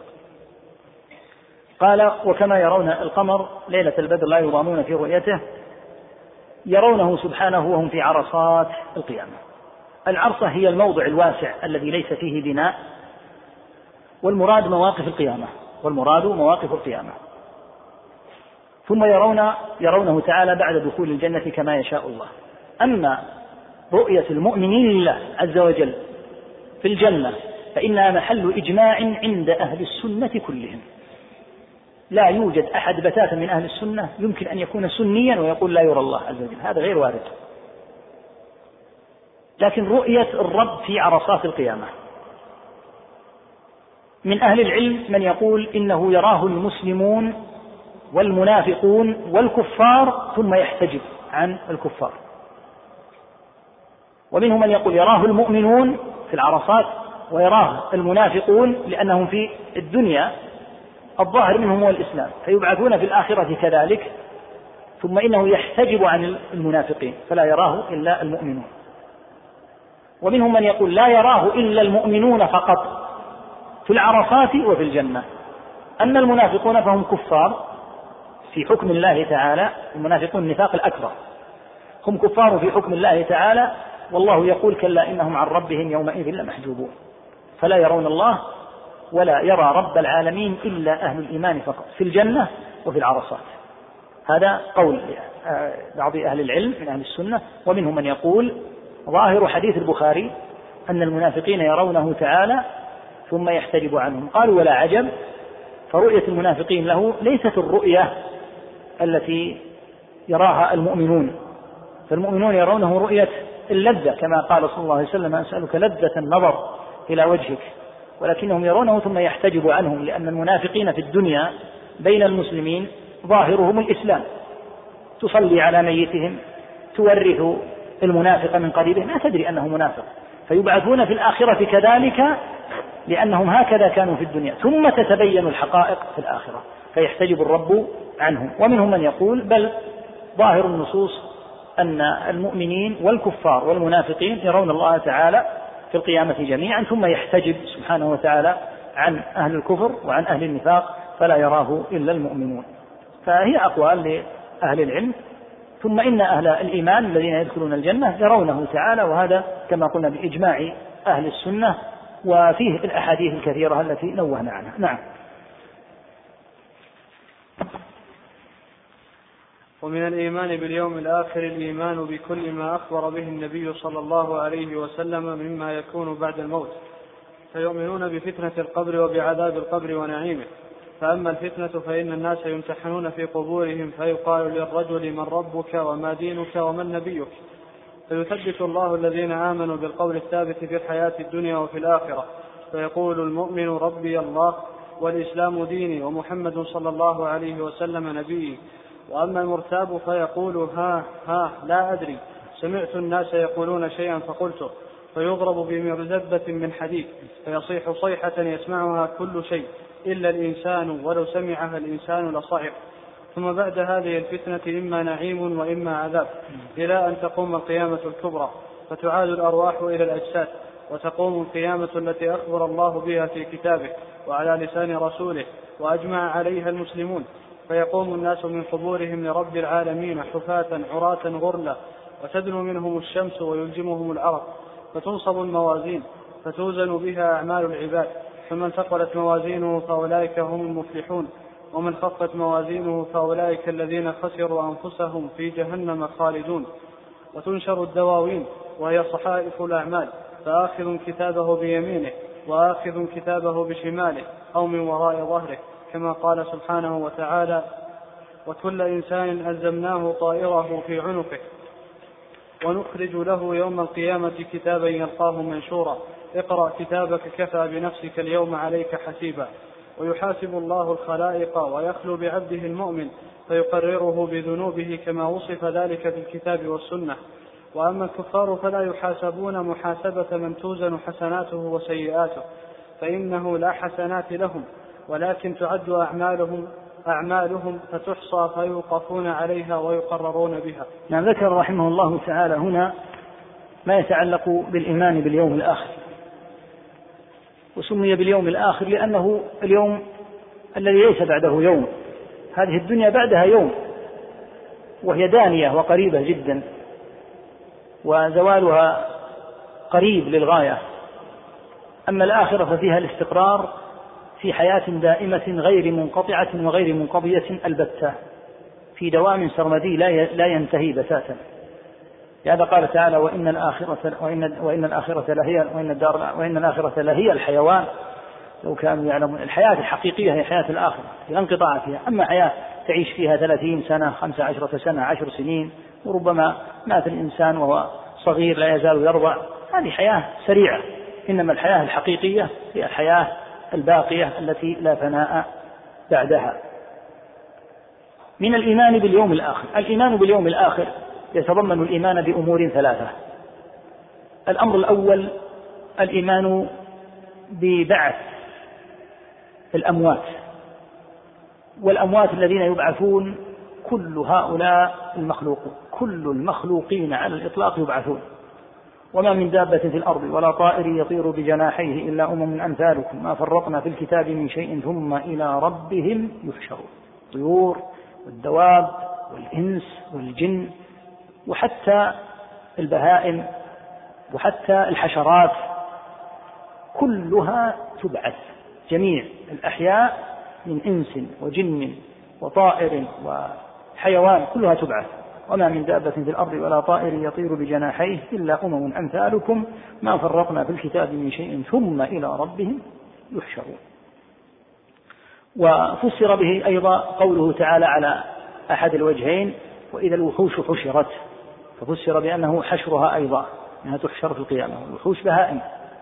Speaker 2: قال وكما يرون القمر ليلة البدر لا يضامون في رؤيته، يرونه سبحانه وهم في عرصات القيامة. العرصة هي الموضع الواسع الذي ليس فيه بناء، والمراد مواقف القيامة، والمراد مواقف القيامة. ثم يرون يرونه تعالى بعد دخول الجنة كما يشاء الله. أما رؤية المؤمنين لله عز وجل في الجنة فإنها محل إجماع عند أهل السنة كلهم، لا يوجد أحد بتاتا من أهل السنة يمكن أن يكون سنيا ويقول لا يرى الله عز وجل، هذا غير وارد. لكن رؤية الرب في عرصات القيامة، من أهل العلم من يقول إنه يراه المسلمون والمنافقون والكفار ثم يحتجب عن الكفار، ومنهم من يقول يراه المؤمنون في العرصات ويراه المنافقون لأنهم في الدنيا الظاهر منهم هو الإسلام، فيبعثون في الآخرة كذلك، ثم إنه يحتجب عن المنافقين فلا يراه إلا المؤمنون. ومنهم من يقول لا يراه إلا المؤمنون فقط في العرصات وفي الجنة، أما المنافقون فهم كفار في حكم الله تعالى، المنافقون النفاق الأكبر، هم كفار في حكم الله تعالى، والله يقول كلا إنهم عن ربهم يومئذ لمحجوبون، فلا يرون الله ولا يرى رب العالمين إلا أهل الإيمان فقط في الجنة وفي العرصات. هذا قول بعض أهل العلم من أهل السنة. ومنهم من يقول ظاهر حديث البخاري أن المنافقين يرونه تعالى ثم يحتجب عنهم. قالوا ولا عجب، فرؤية المنافقين له ليست الرؤية التي يراها المؤمنون، فالمؤمنون يرونه رؤية اللذة كما قال صلى الله عليه وسلم أسألك لذة النظر إلى وجهك، ولكنهم يرونه ثم يحتجب عنهم، لأن المنافقين في الدنيا بين المسلمين ظاهرهم الإسلام، تصلي على ميتهم، تورث المنافق من قريبه ما تدري أنه منافق، فيبعثون في الآخرة كذلك لأنهم هكذا كانوا في الدنيا، ثم تتبين الحقائق في الآخرة فيحتجب الرب عنهم. ومنهم من يقول بل ظاهر النصوص أن المؤمنين والكفار والمنافقين يرون الله تعالى في القيامة جميعا ثم يحتجب سبحانه وتعالى عن أهل الكفر وعن أهل النفاق فلا يراه إلا المؤمنون. فهي أقوال لأهل العلم. ثم إن أهل الإيمان الذين يدخلون الجنة يرونه تعالى، وهذا كما قلنا بإجماع أهل السنة، وفيه الأحاديث الكثيرة التي نوهنا عنها. نعم.
Speaker 3: ومن الإيمان باليوم الآخر الإيمان بكل ما أخبر به النبي صلى الله عليه وسلم مما يكون بعد الموت، فيؤمنون بفتنة القبر وبعذاب القبر ونعيمه. فأما الفتنة فإن الناس يمتحنون في قبورهم، فيقال للرجل من ربك وما دينك ومن نبيك، فيثبت الله الذين آمنوا بالقول الثابت في الحياة الدنيا وفي الآخرة، فيقول المؤمن ربي الله والإسلام ديني ومحمد صلى الله عليه وسلم نبيي. وأما المرتاب فيقول ها ها لا أدري، سمعت الناس يقولون شيئا فقلته، فيضرب بمرزبة من حديد فيصيح صيحة يسمعها كل شيء إلا الإنسان، ولو سمعها الإنسان لصعق. ثم بعد هذه الفتنة إما نعيم وإما عذاب، إلى أن تقوم القيامة الكبرى فتعاد الأرواح إلى الأجساد، وتقوم القيامة التي أخبر الله بها في كتابه وعلى لسان رسوله وأجمع عليها المسلمون، فيقوم الناس من قبورهم لرب العالمين حفاة عراة غرلا، وتدنو منهم الشمس ويلجمهم العرق، فتنصب الموازين فتوزن بها أعمال العباد، فمن ثقلت موازينه فأولئك هم المفلحون، ومن خفت موازينه فأولئك الذين خسروا أنفسهم في جهنم خالدون. وتنشر الدواوين وهي صحائف الأعمال، فآخذ كتابه بيمينه وآخذ كتابه بشماله أو من وراء ظهره، كما قال سبحانه وتعالى: وكل إنسان ألزمناه طائره في عنقه ونخرج له يوم القيامة كتابا يلقاه منشورا اقرأ كتابك كفى بنفسك اليوم عليك حسيبا. ويحاسب الله الخلائق ويخلو بعبده المؤمن فيقرره بذنوبه كما وصف ذلك في الكتاب والسنة. وأما الكفار فلا يحاسبون محاسبة من توزن حسناته وسيئاته، فإنه لا حسنات لهم، ولكن تعد أعمالهم أعمالهم فتحصى فيوقفون عليها ويقررون بها.
Speaker 2: نعم. ذكر رحمه الله تعالى هنا ما يتعلق بالإيمان باليوم الآخر، وسمي باليوم الآخر لأنه اليوم الذي ليس بعده يوم. هذه الدنيا بعدها يوم، وهي دانية وقريبة جدا، وزوالها قريب للغاية. أما الآخرة ففيها الاستقرار في حياة دائمة غير منقطعة وغير منقضية البتة، في دوام سرمدي لا ينتهي بتاتا. لهذا قال تعالى: وإن الآخرة وإن وإن الآخرة لهي وإن الدار وإن الآخرة لهي الحيوان لو كانوا يعلمون. الحياة الحقيقية هي حياة الآخرة لا انقطاع فيها. أما حياة تعيش فيها ثلاثين سنة، خمسة عشرة سنة، عشر سنين، وربما مات الإنسان وهو صغير لا يزال يرضع، هذه حياة سريعة. إنما الحياة الحقيقية هي الحياة الباقية التي لا فناء بعدها. من الإيمان باليوم الآخر، الإيمان باليوم الآخر يتضمن الإيمان بأمور ثلاثة. الأمر الأول الإيمان ببعث الأموات، والأموات الذين يبعثون كل هؤلاء المخلوقون، كل المخلوقين على الإطلاق يبعثون. وما من دابة في الأرض ولا طائر يطير بجناحيه إلا أمم أمثالكم ما فرطنا في الكتاب من شيء ثم إلى ربهم يحشرون. الطيور والدواب والإنس والجن وحتى البهائم وحتى الحشرات كلها تبعث، جميع الأحياء من إنس وجن وطائر وحيوان كلها تبعث. وما من دابة في الأرض ولا طائر يطير بجناحيه إلا أمم أمثالكم ما فرطنا في الكتاب من شيء ثم إلى ربهم يحشرون. وفسر به أيضا قوله تعالى على أحد الوجهين: وإذا الوحوش حشرت، ففسر بأنه حشرها أيضا، أنها تحشر في القيامة، والوحوش بهائم.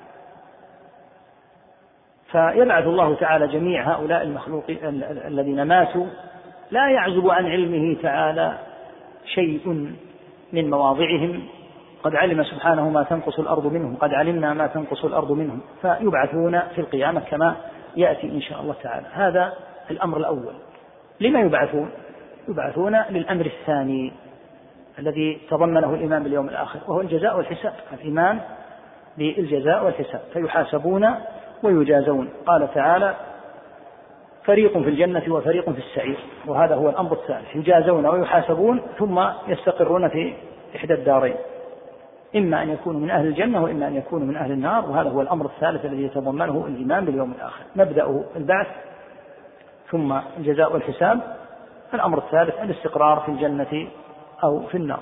Speaker 2: فيبعث الله تعالى جميع هؤلاء المخلوقين الذين ماتوا، لا يعزب عن علمه تعالى شيء من مواضعهم. قد علم سبحانه ما تنقص الأرض منهم، قد علمنا ما تنقص الأرض منهم، فيبعثون في القيامة كما يأتي إن شاء الله تعالى. هذا الأمر الأول. لما يبعثون؟ يبعثون للأمر الثاني الذي تضمنه الإيمان باليوم الآخر، وهو الجزاء والحساب، الإيمان بالجزاء والحساب، فيحاسبون ويجازون. قال تعالى: فريق في الجنة وفريق في السعير، وهذا هو الأمر الثالث، يجازون ويحاسبون ثم يستقرون في إحدى الدارين، إما أن يكونوا من أهل الجنة وإما أن يكونوا من أهل النار، وهذا هو الأمر الثالث الذي يتضمنه الإيمان باليوم الآخر. مبدأه البعث ثم الجزاء والحساب، الأمر الثالث الاستقرار في الجنة أو في النار.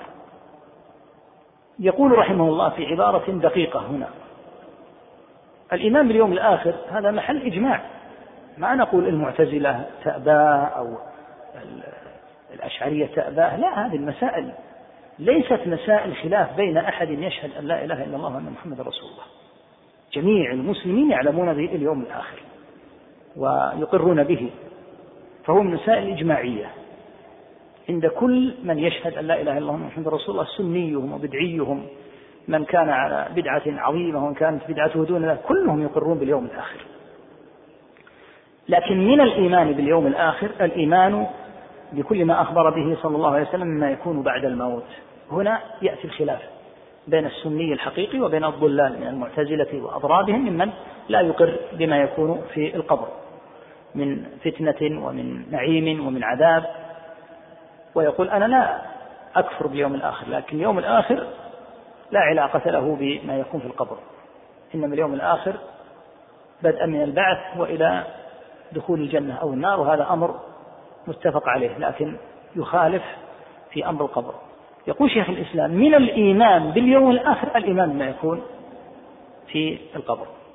Speaker 2: يقول رحمه الله في عبارة دقيقة هنا: الإيمان باليوم الآخر هذا محل إجماع، ما نقول المعتزلة تأباه أو الأشعرية تأباه، لا، هذه المسائل ليست مسائل خلاف بين أحد يشهد أن لا إله إلا الله وأن محمد رسول الله. جميع المسلمين يعلمون به اليوم الآخر ويقرون به، فهو من مسائل إجماعية عند كل من يشهد أن لا إله إلا الله وأن محمد رسول الله، سنيهم وبدعيهم، من كان على بدعة عظيمة ومن كانت بدعته دون ذلك، كلهم يقرون باليوم الآخر. لكن من الإيمان باليوم الآخر الإيمان بكل ما أخبر به صلى الله عليه وسلم مما يكون بعد الموت. هنا يأتي الخلاف بين السني الحقيقي وبين الضلال من المعتزلة وأضرابهم ممن لا يقر بما يكون في القبر من فتنة ومن نعيم ومن عذاب، ويقول أنا لا أكفر باليوم الآخر، لكن اليوم الآخر لا علاقة له بما يكون في القبر، إنما اليوم الآخر بدءا من البعث وإلى دخول الجنة أو النار، وهذا أمر متفق عليه، لكن يخالف في أمر القبر. يقول شيخ الإسلام: من الإيمان باليوم الآخر الإيمان بما يكون في القبر،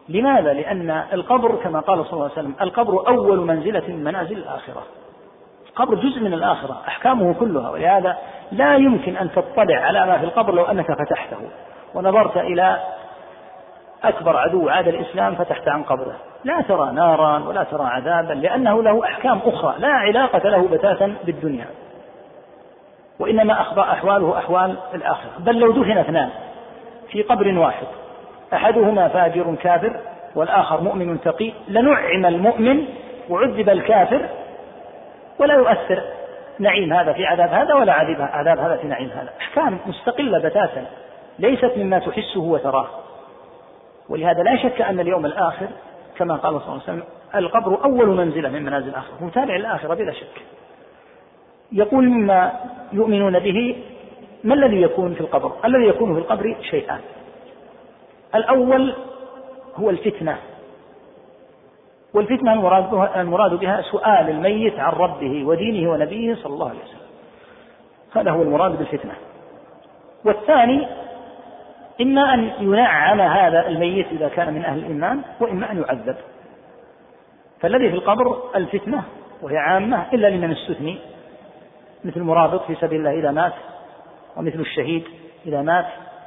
Speaker 2: لماذا؟ لأن القبر كما قال صلى الله عليه وسلم القبر أول منزلة من منازل الآخرة. القبر جزء من الآخرة أحكامه كلها، ولهذا لا يمكن أن تطلع على ما في القبر لو أنك فتحته ونظرت إلى أكبر عدو عاد الإسلام فتحت عن قبره، لا ترى نارا ولا ترى عذابا، لأنه له أحكام أخرى لا علاقة له بتاتا بالدنيا، وإنما أخبر أحواله أحوال الآخرة. بل لو دفن اثنان في قبر واحد أحدهما فاجر كافر والآخر مؤمن تقي لنعم المؤمن وعذب الكافر، ولا يؤثر نعيم هذا في عذاب هذا ولا عذاب هذا في نعيم هذا. أحكام مستقلة بتاتا ليست مما تحسه وتراه. ولهذا لا شك أن اليوم الآخر كما قال صلى الله عليه وسلم القبر أول منزلة من منازل الآخرة، متابع الآخرة بلا شك. يقول مما يؤمنون به ما الذي يكون في القبر؟ الذي يكون في القبر شيئان. الأول هو الفتنة، والفتنة المراد بها, المراد بها سؤال الميت عن ربه ودينه ونبيه صلى الله عليه وسلم، هذا هو المراد بالفتنة. والثاني إما أن ينعم هذا الميت إذا كان من أهل الإيمان، وإما أن يعذب. فالذي في القبر الفتنة وهي عامة إلا لمن استثني، مثل المرابط في سبيل الله إذا مات، ومثل الشهيد إذا مات.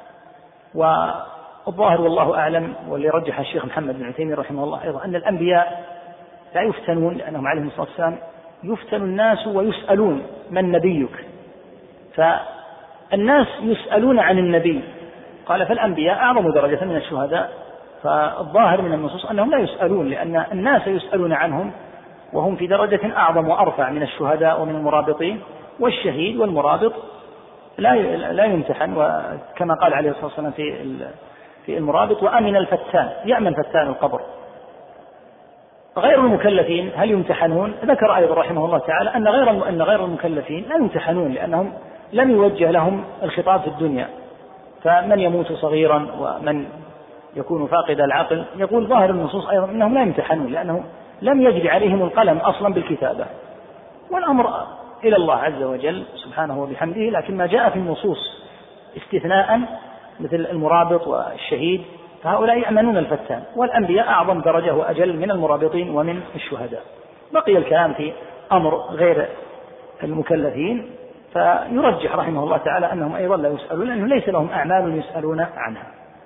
Speaker 2: والظاهر والله أعلم واللي رجح الشيخ محمد بن عثيمين رحمه الله أيضا أن الأنبياء لا يفتنون، لأنهم عليهم الصلاة والسلام يفتن الناس ويسألون من نبيك، فالناس يسألون عن النبي، قال فالأنبياء أعظم درجة من الشهداء. فالظاهر من النصوص أنهم لا يسألون، لأن الناس يسألون عنهم وهم في درجة أعظم وأرفع من الشهداء ومن المرابطين. والشهيد والمرابط لا لا يمتحن، وكما قال عليه الصلاة والسلام في في المرابط وأمن الفتان، يأمن فتان القبر. غير المكلفين هل يمتحنون؟ ذكر أيضا رحمه الله تعالى أن غير أن غير المكلفين لا يمتحنون، لأنهم لم يوجه لهم الخطاب في الدنيا. فمن يموت صغيرا ومن يكون فاقد العقل، يقول ظاهر النصوص أيضا أنهم لا يمتحنون، لأنه لم يجري عليهم القلم أصلا بالكتابة، والأمر إلى الله عز وجل سبحانه وبحمده. لكن ما جاء في النصوص استثناء مثل المرابط والشهيد فهؤلاء يأمنون الفتان، والأنبياء أعظم درجة وأجل من المرابطين ومن الشهداء. بقي الكلام في أمر غير المكلفين، فيرجح رحمه الله تعالى أنهم أيضا لا يسألون، لأنه ليس لهم أعمال يسألون عنها.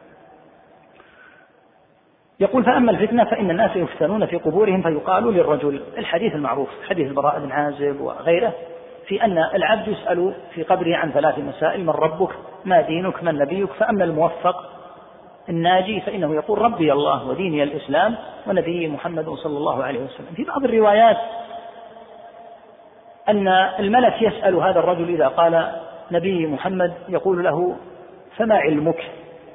Speaker 2: يقول فأما الفتنة فإن الناس يفتنون في قبورهم فيقال للرجل، الحديث المعروف حديث البراء بن عازب وغيره في أن العبد يسأل في قبره عن ثلاث مسائل: من ربك، ما دينك، من نبيك. فأما الموفق الناجي فإنه يقول ربي الله وديني الإسلام ونبي محمد صلى الله عليه وسلم. في بعض الروايات أن الملك يسأل هذا الرجل إذا قال نبي محمد يقول له فما علمك؟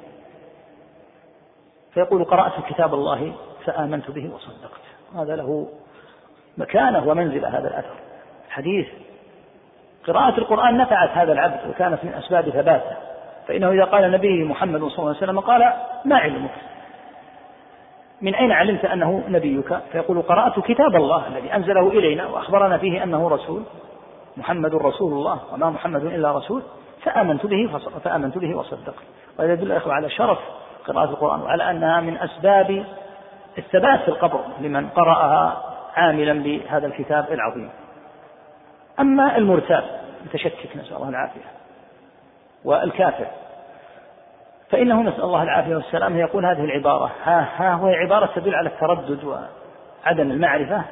Speaker 2: فيقول قرأت كتاب الله فآمنت به وصدقت. هذا له مكانة ومنزلة هذا الأثر. حديث قراءة القرآن نفعت هذا العبد وكانت من أسباب ثباته، فإنه إذا قال نبي محمد صلى الله عليه وسلم قال ما علمك؟ من أين علمت أنه نبيك؟ فيقول قرأت كتاب الله الذي أنزله إلينا وأخبرنا فيه أنه رسول، محمد رسول الله وما محمد إلا رسول، فآمنت به فآمنت به وصدقت. وهذا يدل أخوة على شرف قراءة القرآن وعلى أنها من أسباب الثبات في القبر لمن قرأها عاملا بهذا الكتاب العظيم. أما المرتاب متشكك نسأل الله العافية والكافر فإنه نسأل الله العافية والسلام يقول هذه العبارة ها ها وهي عبارة تدل على التردد وعدم المعرفة.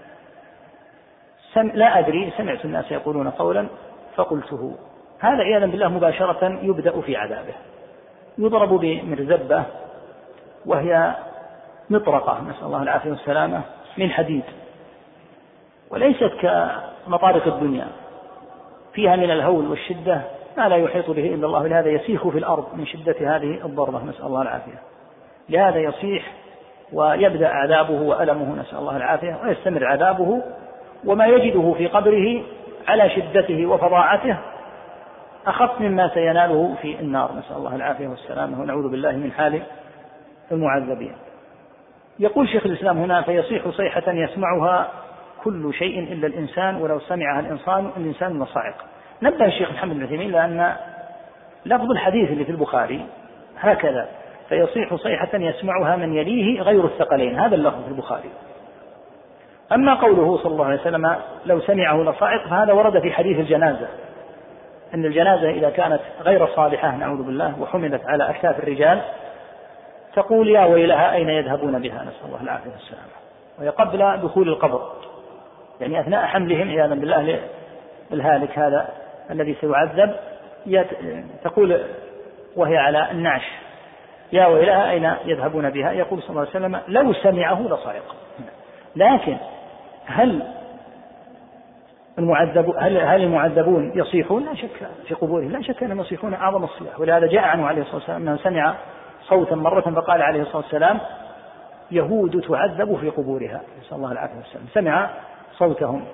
Speaker 2: سم لا أدري سمعت الناس يقولون قولا فقلته. هذا عياذا بالله مباشرة يبدأ في عذابه، يضرب بمرزبة وهي مطرقة نسأل الله العافية والسلامة من حديد، وليست كمطارق الدنيا، فيها من الهول والشدة ما لا يحيط به إلا الله، لهذا يسيح في الأرض من شدة هذه الضربة نسأل الله العافية. لهذا يصيح ويبدأ عذابه وألمه نسأل الله العافية، ويستمر عذابه وما يجده في قبره على شدته وفظاعته أخف مما سيناله في النار نسأل الله العافية والسلامة ونعوذ بالله من حال المعذبين. يقول شيخ الإسلام هنا فيصيح صيحة يسمعها كل شيء إلا الإنسان ولو سمعها الإنسان الإنسان لصاعق. نبدأ الشيخ محمد بن عثيمين لأن لفظ الحديث اللي في البخاري هكذا فيصيح صيحة يسمعها من يليه غير الثقلين. هذا اللفظ في البخاري. أما قوله صلى الله عليه وسلم لو سمعه لصعق، فهذا ورد في حديث الجنازة، أن الجنازة إذا كانت غير صالحة نعوذ بالله وحملت على أكتاف الرجال تقول يا ويلها أين يذهبون بها، نسأل الله العافية والسلامة، وهي قبل دخول القبر، يعني أثناء حملهم عياذا بالله للهالك هذا الذي سيعذب، تقول وهي على النعش يا ويلها أين يذهبون بها. يقول صلى الله عليه وسلم لو سمعه لصعق. لكن هل المعذب هل هل المعذبون يصيحون؟ لا شك في قبورهم، لا شك أنهم يصيحون أعظم الصياح، ولهذا جاء عنه عليه الصلاة والسلام أنه سمع صوتا مرة فقال عليه الصلاة والسلام يهود تعذب في قبورها، نسأل الله العافية والسلام. سمع صوتهم.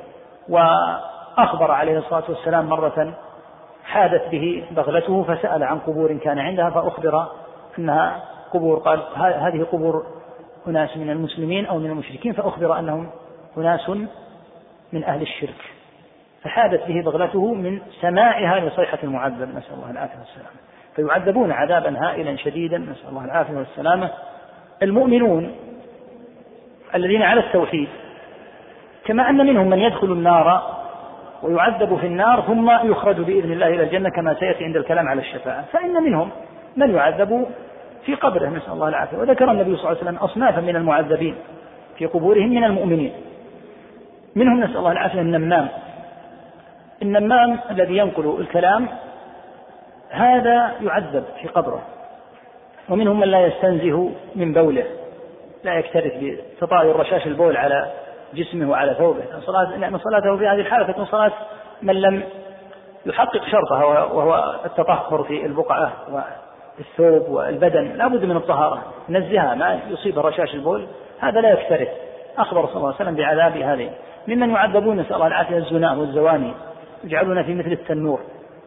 Speaker 2: وأخبر عليه الصلاة والسلام مرة حادت به بغلته فسأل عن قبور كان عندها فأخبر أنها قبور، قال هذه قبور أناس من المسلمين أو من المشركين، فأخبر أنهم أناس من أهل الشرك، فحادت به بغلته من سماعها لصيحة المعذب، نسأل الله العافية والسلامة. فيعذبون عذابا هائلا شديدا، نسأل الله العافية والسلامة. المؤمنون الذين على التوحيد كما أن منهم من يدخل النار ويعذب في النار ثم يخرج بإذن الله إلى الجنة كما سيأتي عند الكلام على الشفاعة، فإن منهم من يعذب في قبره، نسأل الله العافية. وذكر النبي صلى الله عليه وسلم أصنافا من المعذبين في قبورهم من المؤمنين. منهم نسأل الله العافية النمام، النمام الذي ينقل الكلام هذا يعذب في قبره. ومنهم من لا يستنزه من بوله، لا يكترث بتطاير رشاش البول على جسمه وعلى ثوبه، لأن صلاته في هذه الحالة تكون صلاة من لم يحقق شرطها وهو التطهر في البقعة والثوب والبدن، لا بد من الطهارة نزهها، ما يصيب رشاش البول هذا لا يكترث. أخبر صلى الله عليه وسلم بعذاب هذه. ممن يعذبون نسأل الله العافية الزنا والزواني، يجعلون في مثل التنور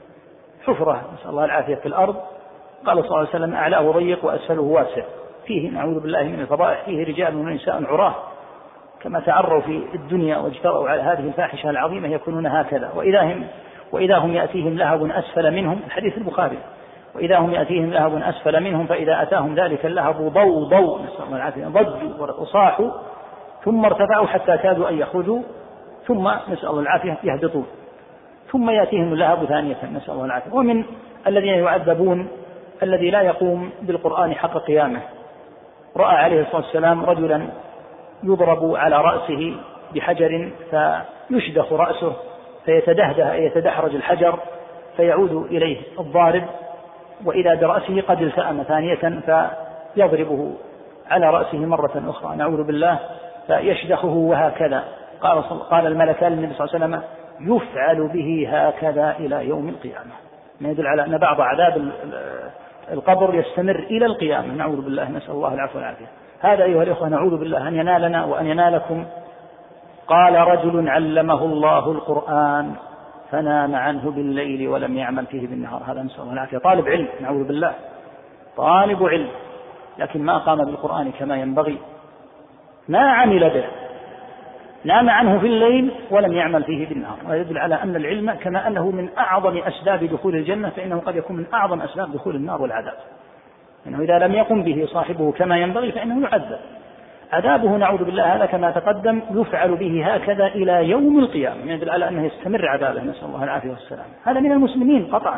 Speaker 2: حفرة نسأل الله العافية في الأرض، قال صلى الله عليه وسلم أعلاه ضيق وأسفله واسع، فيه نعوذ بالله من الفضائح، فيه رجال ونساء عراه كما تعروا في الدنيا واجترأوا على هذه الفاحشة العظيمة يكونون هكذا. وإذا هم, وإذا هم يأتيهم لهب أسفل منهم، الحديث البخاري، وإذا هم يأتيهم لهب أسفل منهم فإذا أتاهم ذلك اللهب ضو ضو نسأل الله العافية، ضجوا وصاحوا ثم ارتفعوا حتى كادوا أن يخرجوا ثم نسأل الله العافية يهبطون، ثم يأتيهم اللهب ثانية نسأل الله العافية. ومن الذين يعذبون الذي لا يقوم بالقرآن حق قيامه. رأى عليه الصلاة والسلام رجلا يضرب على رأسه بحجر فيشدخ رأسه فيتدهده يتدحرج الحجر فيعود إليه الضارب، وإذا برأسه قد التأم ثانية فيضربه على رأسه مرة أخرى نعوذ بالله فيشدخه وهكذا. قال, قال الملكان للنبي صلى الله عليه وسلم يفعل به هكذا إلى يوم القيامة، ما يدل على أن بعض عذاب القبر يستمر إلى القيامة نعوذ بالله، نسأل الله العفو والعافية. هذا أيها الإخوة نعوذ بالله أن ينالنا وأن ينالكم. قال رجل علمه الله القرآن فنام عنه بالليل ولم يعمل فيه بالنهار، هذا نسأل الله العافية. طالب علم نعوذ بالله، طالب علم لكن ما قام بالقرآن كما ينبغي، ما عمل به، نام عنه في الليل ولم يعمل فيه بالنهار. ويدل على أن العلم كما أنه من أعظم أسباب دخول الجنة فإنه قد يكون من أعظم أسباب دخول النار والعذاب، إنه إذا لم يقم به صاحبه كما ينبغي فإنه يعذب. عذابه نعوذ بالله هذا كما تقدم يفعل به هكذا إلى يوم القيامة، يدل على أنه يستمر عذابه نسأل الله العافية والسلام. هذا من المسلمين قطعا،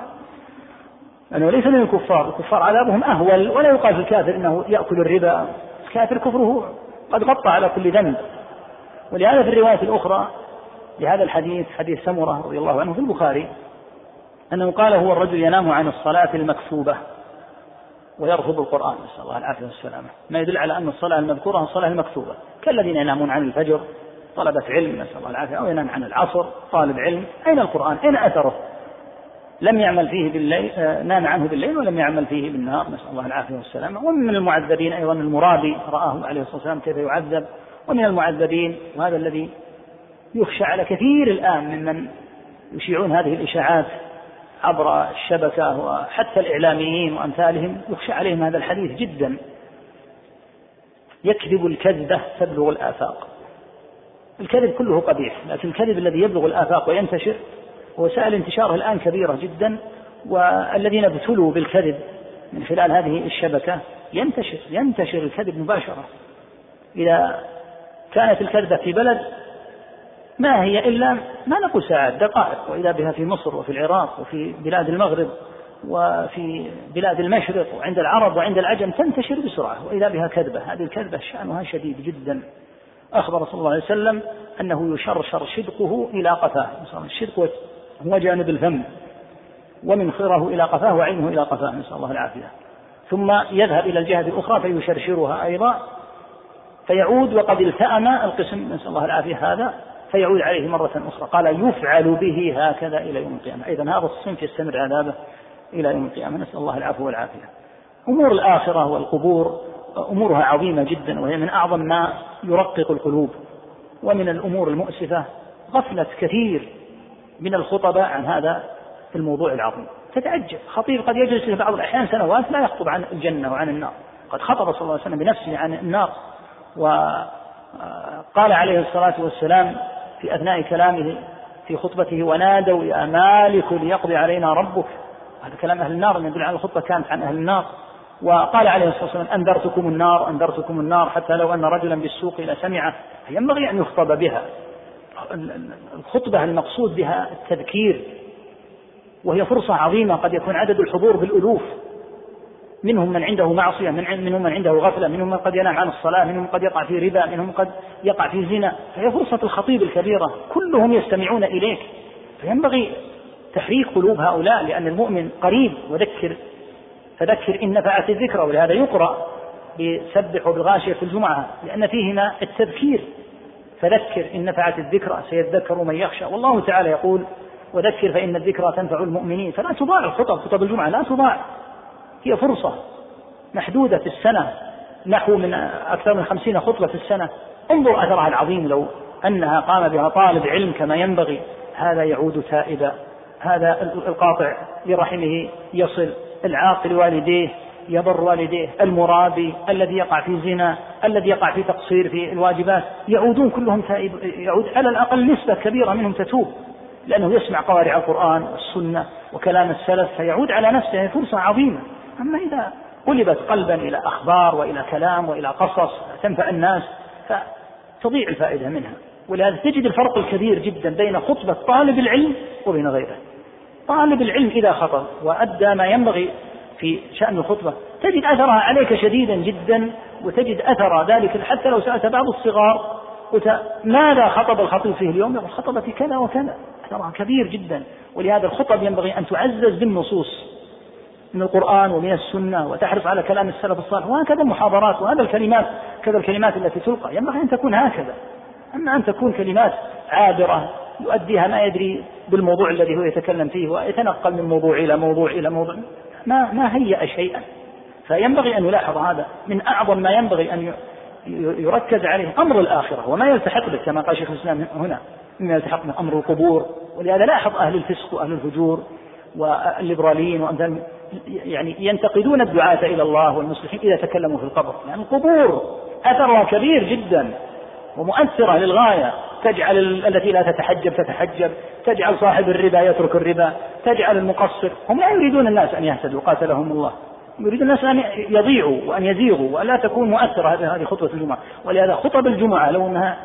Speaker 2: أنه ليس من الكفار، الكفار عذابهم أهول، ولا يقال في الكافر أنه يأكل الربا، الكافر كفره قد غطى على كل ذنب. ولهذا في الرواية الأخرى لهذا الحديث حديث سمرة رضي الله عنه في البخاري أنه قال هو الرجل ينام عن الصلاة المكتوبة ويرفض القرآن نسأل الله العافية والسلامة، ما يدل على أن الصلاة المذكورة الصلاة المكتوبة، كالذين ينامون عن الفجر طلبة علم نسأل الله العافية، أو ينام عن العصر طالب علم. أين القرآن؟ أين أثره؟ لم يعمل فيه بالليل، نام عنه بالليل ولم يعمل فيه بالنهار نسأل الله العافية والسلامة. ومن المعذبين أيضا المرابي، رآه عليه الصلاة والسلام كيف يعذب. ومن المعذبين، وهذا الذي يخشى على كثير الآن ممن يشيعون هذه الإشاعات عبر الشبكة وحتى الإعلاميين وأمثالهم، يخشى عليهم هذا الحديث جدا. يكذب الكذبة تبلغ الآفاق. الكذب كله قبيح، لكن الكذب الذي يبلغ الآفاق وينتشر وسائل انتشاره الآن كبيرة جدا، والذين ابتلوا بالكذب من خلال هذه الشبكة ينتشر ينتشر الكذب مباشرة. إذا كانت الكذبة في بلد ما هي إلا ما نقول ساعات دقائق، وإذا بها في مصر وفي العراق وفي بلاد المغرب وفي بلاد المشرق وعند العرب وعند العجم تنتشر بسرعة، وإذا بها كذبة. هذه الكذبة شأنها شديد جدا. أخبر صلى الله عليه وسلم أنه يشرشر شدقه إلى قفاه. الشدق هو جانب الفم، ومنخره إلى قفاه وعينه إلى قفاه، نسأل الله العافية، ثم يذهب إلى الجهة الأخرى فيشرشرها أيضا، فيعود وقد التأم القسم، نسأل الله العافية، هذا فيعود عليه مرة أخرى. قال يفعل به هكذا إلى يوم القيامة. أيضا هذا الصنف يستمر عذابه إلى يوم القيامة، نسأل الله العفو والعافية. أمور الآخرة والقبور أمورها عظيمة جدا، وهي من أعظم ما يرقق القلوب. ومن الأمور المؤسفة غفلة كثير من الخطباء عن هذا الموضوع العظيم. تتعجب، خطيب قد يجلس في بعض الأحيان سنوات لا يخطب عن الجنة وعن النار، قد خطب صلى الله عليه وسلم بنفسه عن النار، وقال عليه الصلاة والسلام في أثناء كلامه في خطبته: ونادوا يا مالك ليقضي علينا ربك. هذا كلام أهل النار، يدل على الخطبة كانت عن أهل النار. وقال عليه الصلاة والسلام: أنذرتكم النار أنذرتكم النار حتى لو أن رجلا بالسوق لسمعه. ينبغي أن يخطب بها. الخطبة المقصود بها التذكير، وهي فرصة عظيمة، قد يكون عدد الحضور بالألوف، منهم من عنده معصية، منهم من عنده غفلة، منهم من قد ينام عن الصلاة، منهم قد يقع في ربا، منهم قد يقع في زنا. فهي فرصة الخطيب الكبيرة، كلهم يستمعون إليك، فينبغي تحريك قلوب هؤلاء، لأن المؤمن قريب. وذكر فذكر إن نفعت الذكرى، ولهذا يقرأ بسبح وبالغاشية في الجمعة، لأن فيهما التذكير. فذكر إن نفعت الذكرى سيذكر من يخشى. والله تعالى يقول: وذكر فإن الذكرى تنفع المؤمنين. فلا تضاع الخطب، خطب الجمعة لا تضاع، هي فرصة محدودة في السنة، نحو من أكثر من خمسين خطبة في السنة. انظر أثرها العظيم لو أنها قام بها طالب علم كما ينبغي. هذا يعود تائبا، هذا القاطع لرحمه يصل، العاق لوالديه يبر والديه، المرابي الذي يقع في زنا، الذي يقع في تقصير في الواجبات، يعودون كلهم تائب، يعود على الأقل نسبة كبيرة منهم تتوب، لأنه يسمع قوارع القرآن والسنة وكلام السلف، فيعود على نفسه. فرصة عظيمة. أما إذا قلبت قلبا إلى أخبار وإلى كلام وإلى قصص تنفع الناس، فتضيع الفائدة منها. ولهذا تجد الفرق الكبير جدا بين خطبة طالب العلم وبين غيره. طالب العلم إذا خطب وأدى ما ينبغي في شأن الخطبة تجد أثرها عليك شديدا جدا، وتجد أثر ذلك حتى لو سألت بعض الصغار قلت ماذا خطب الخطيب فيه اليوم؟ يقول خطب في كذا وكذا. أثرها كبير جدا. ولهذا الخطب ينبغي أن تعزز بالنصوص من القرآن ومن السنة، وتحرص على كلام السلف الصالح، وهكذا المحاضرات وهذا الكلمات، كذا الكلمات التي تلقى ينبغي أن تكون هكذا. أما أن تكون كلمات عابرة يؤديها ما يدري بالموضوع الذي هو يتكلم فيه، ويتنقل من موضوع إلى موضوع إلى موضوع، ما ما هيأ شيئا. فينبغي أن يلاحظ هذا. من أعظم ما ينبغي أن يركز عليه أمر الآخرة وما يلتحق به، كما قال شيخ الإسلام هنا مما يلتحق به أمر القبور. ولهذا لاحظ أهل الفسق وأهل الفجور والليبراليين وأمثال يعني ينتقدون الدعاة إلى الله والمصلحين إذا تكلموا في القبر، لأن يعني القبور أثرها كبير جدا ومؤثرة للغاية. تجعل التي لا تتحجب تتحجب، تجعل صاحب الربا يترك الربا، تجعل المقصر. هم لا يريدون الناس أن يهتدوا، قاتلهم الله، يريد الناس أن يضيعوا وأن يزيغوا، ولا تكون مؤثرة. هذه خطبة الجمعة. ولهذا خطب الجمعة لو أنها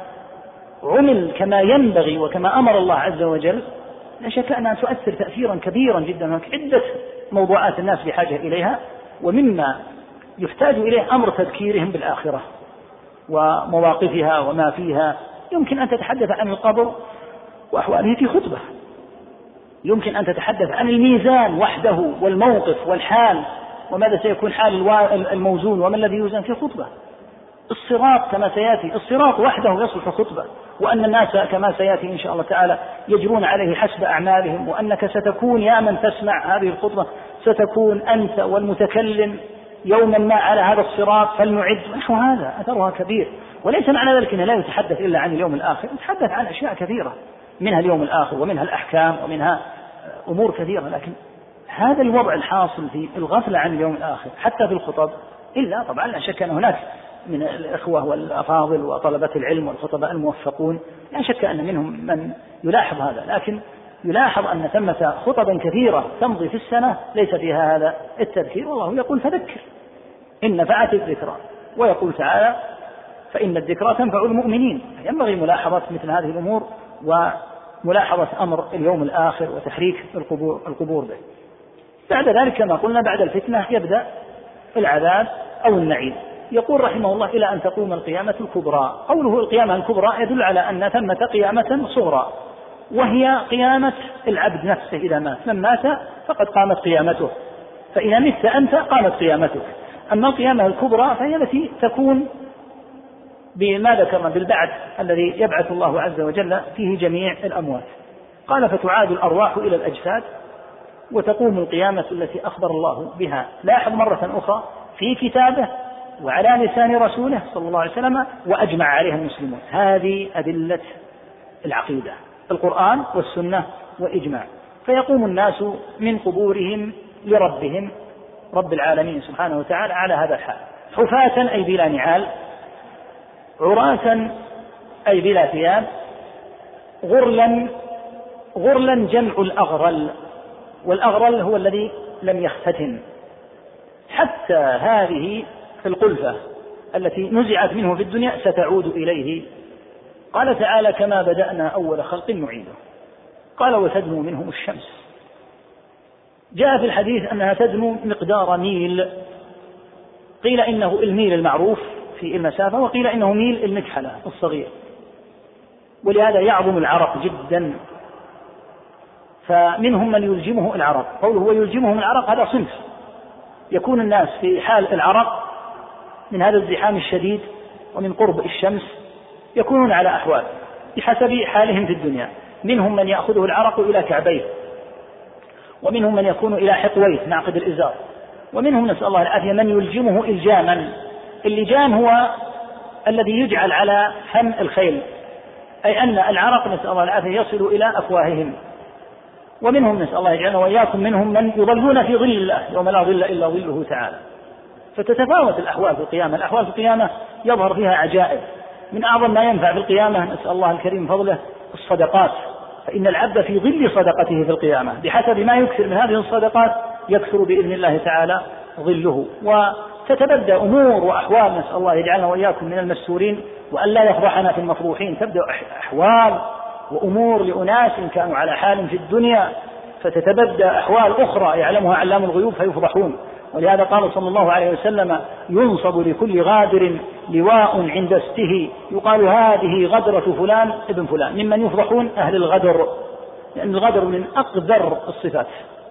Speaker 2: عمل كما ينبغي وكما أمر الله عز وجل لا شك أنها تؤثر تأثيرا كبيرا جدا. هناك عدة موضوعات الناس بحاجة إليها، ومما يحتاج إليه أمر تذكيرهم بالآخرة ومواقفها وما فيها. يمكن أن تتحدث عن القبر وأحواله في خطبة، يمكن أن تتحدث عن الميزان وحده والموقف والحال وماذا سيكون حال الموزون وما الذي يوزن في خطبة. الصراط كما سيأتي، الصراط وحده يصلح خطبة، وأن الناس كما سيأتي إن شاء الله تعالى يجرون عليه حسب أعمالهم، وأنك ستكون يا من تسمع هذه الخطبة ستكون أنت والمتكلم يوما ما على هذا الصراط، فلنعد نحو هذا. أثرها كبير. وليس معنى ذلك أنه لا يتحدث إلا عن اليوم الآخر، يتحدث عن أشياء كثيرة منها اليوم الآخر ومنها الأحكام ومنها أمور كثيرة. لكن هذا الوضع الحاصل في الغفلة عن اليوم الآخر حتى في الخطب، إلا طبعا لا شك أن هناك من الإخوة والأفاضل وطلبة العلم والخطباء الموفقون لا شك أن منهم من يلاحظ هذا، لكن يلاحظ أن ثمة خطبا كثيرة تمضي في السنة ليس فيها هذا التذكير. والله يقول فذكر إن نفعت الذكرى. ويقول تعالى فإن الذكرى تنفع المؤمنين. ينبغي ملاحظة مثل هذه الأمور وملاحظة أمر اليوم الآخر وتحريك القبور, القبور به. بعد ذلك كما قلنا بعد الفتنة يبدأ العذاب أو النعيم. يقول رحمه الله إلى أن تقوم القيامة الكبرى. قوله القيامة الكبرى يدل على أن ثمة قيامة صغرى، وهي قيامة العبد نفسه إذا مات. من مات فقد قامت قيامته، فإذا مت أنت قامت قيامتك. أما القيامة الكبرى فهي التي تكون بما ذكرنا بالبعث الذي يبعث الله عز وجل فيه جميع الأموات. قال فتعاد الأرواح إلى الأجساد وتقوم القيامة التي أخبر الله بها. لاحظ مرة أخرى في كتابه وعلى لسان رسوله صلى الله عليه وسلم وأجمع عليها المسلمون. هذه أدلة العقيدة، القرآن والسنة وإجماع. فيقوم الناس من قبورهم لربهم رب العالمين سبحانه وتعالى على هذا الحال، حفاة أي بلا نعال، عراة أي بلا ثياب، غرلا. غرلا جمع الأغرل، والأغرل هو الذي لم يختتن. حتى هذه القلفة التي نزعت منه في الدنيا ستعود إليه. قال تعالى كما بدأنا أول خلق نعيده. قال وتدنو منهم الشمس. جاء في الحديث أنها تدنو مقدار ميل، قيل إنه الميل المعروف في المسافة، وقيل إنه ميل المكحلة الصغير، ولهذا يعظم العرق جدا، فمنهم من يلجمه العرق. قوله ويلجمهم العرق هذا صنف، يكون الناس في حال العرق من هذا الزحام الشديد ومن قرب الشمس يكونون على أحوال بحسب حالهم في الدنيا. منهم من يأخذه العرق إلى كعبيه، ومنهم من يكون إلى حقويه معقد الإزار، ومنهم نسأل الله العافية من يلجمه إلجاما. اللجام هو الذي يجعل على فم الخيل، أي أن العرق نسأل الله العافية يصل إلى أفواههم. ومنهم نسأل الله يجعلنا وإياكم منهم من يظلون في ظل الله يوم لا ظل إلا ظله تعالى. فتتفاوت الأحوال في القيامة. الأحوال في القيامة يظهر فيها عجائب. من أعظم ما ينفع في القيامة نسأل الله الكريم فضله الصدقات، فإن العبد في ظل صدقته في القيامة بحسب ما يكثر من هذه الصدقات يكثر بإذن الله تعالى ظله. وتتبدأ أمور وأحوال نسأل الله يجعلنا وإياكم من المستورين وأن لا يفضحنا في المفضوحين. تبدأ أحوال وأمور لأناس كانوا على حال في الدنيا، فتتبدأ أحوال أخرى يعلمها علام الغيوب فيفضحون. ولهذا قال صلى الله عليه وسلم ينصب لكل غادر لواء عند استه، يقال هذه غدرة فلان ابن فلان، ممن يفضحون أهل الغدر، لأن الغدر من أقذر الصفات.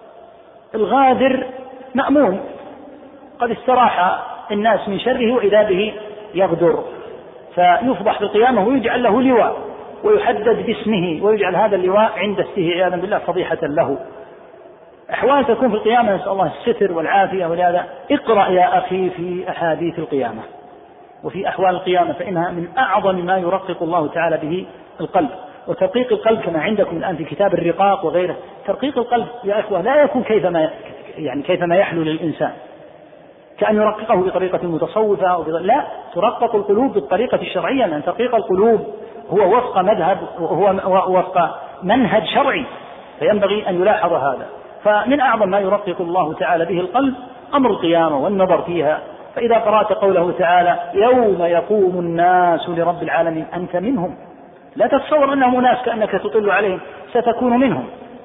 Speaker 2: الغادر مأمون قد استراح الناس من شره وإذا به يغدر، فيفضح في القيامة ويجعل له لواء ويحدد باسمه ويجعل هذا اللواء عند استه عياذا بالله فضيحة له. أحوال تكون في القيامة نسأل الله الستر والعافية. ولهذا اقرأ يا أخي في أحاديث القيامة وفي أحوال القيامة، فإنها من أعظم ما يرقق الله تعالى به القلب. وترقيق القلب كما عندكم الآن في كتاب الرقاق وغيره، ترقيق القلب يا أخوة لا يكون كيفما يعني كيفما يحلو للإنسان، كأن يرققه بطريقة متصوفة أو لا، ترقق القلوب بالطريقة الشرعية، لأن ترقيق القلوب هو وفق مذهب وهو وفق منهج شرعي، فينبغي أن يلاحظ هذا. فمن أعظم ما يرقق الله تعالى به القلب أمر القيامة والنظر فيها. فإذا قرأت قوله تعالى يوم يقوم الناس لرب العالمين أنت منهم، لا تتصور أنهم ناس كأنك تطل عليهم، ستكون منهم.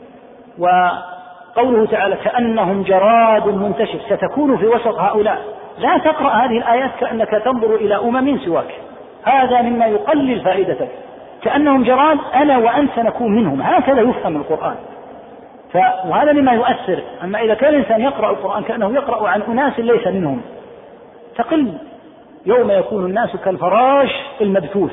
Speaker 2: وقوله تعالى كأنهم جراد منتشر، ستكون في وسط هؤلاء. لا تقرأ هذه الآيات كأنك تنظر إلى أمم سواك، هذا مما يقلل فائدتك. كأنهم جراد أنا وأنت سنكون منهم، هكذا يفهم القرآن. وهذا مما يؤثر. أما إذا كان الإنسان يقرأ القرآن كأنه يقرأ عن أناس ليس منهم تقل. يوم يكون الناس كالفراش المبثوث،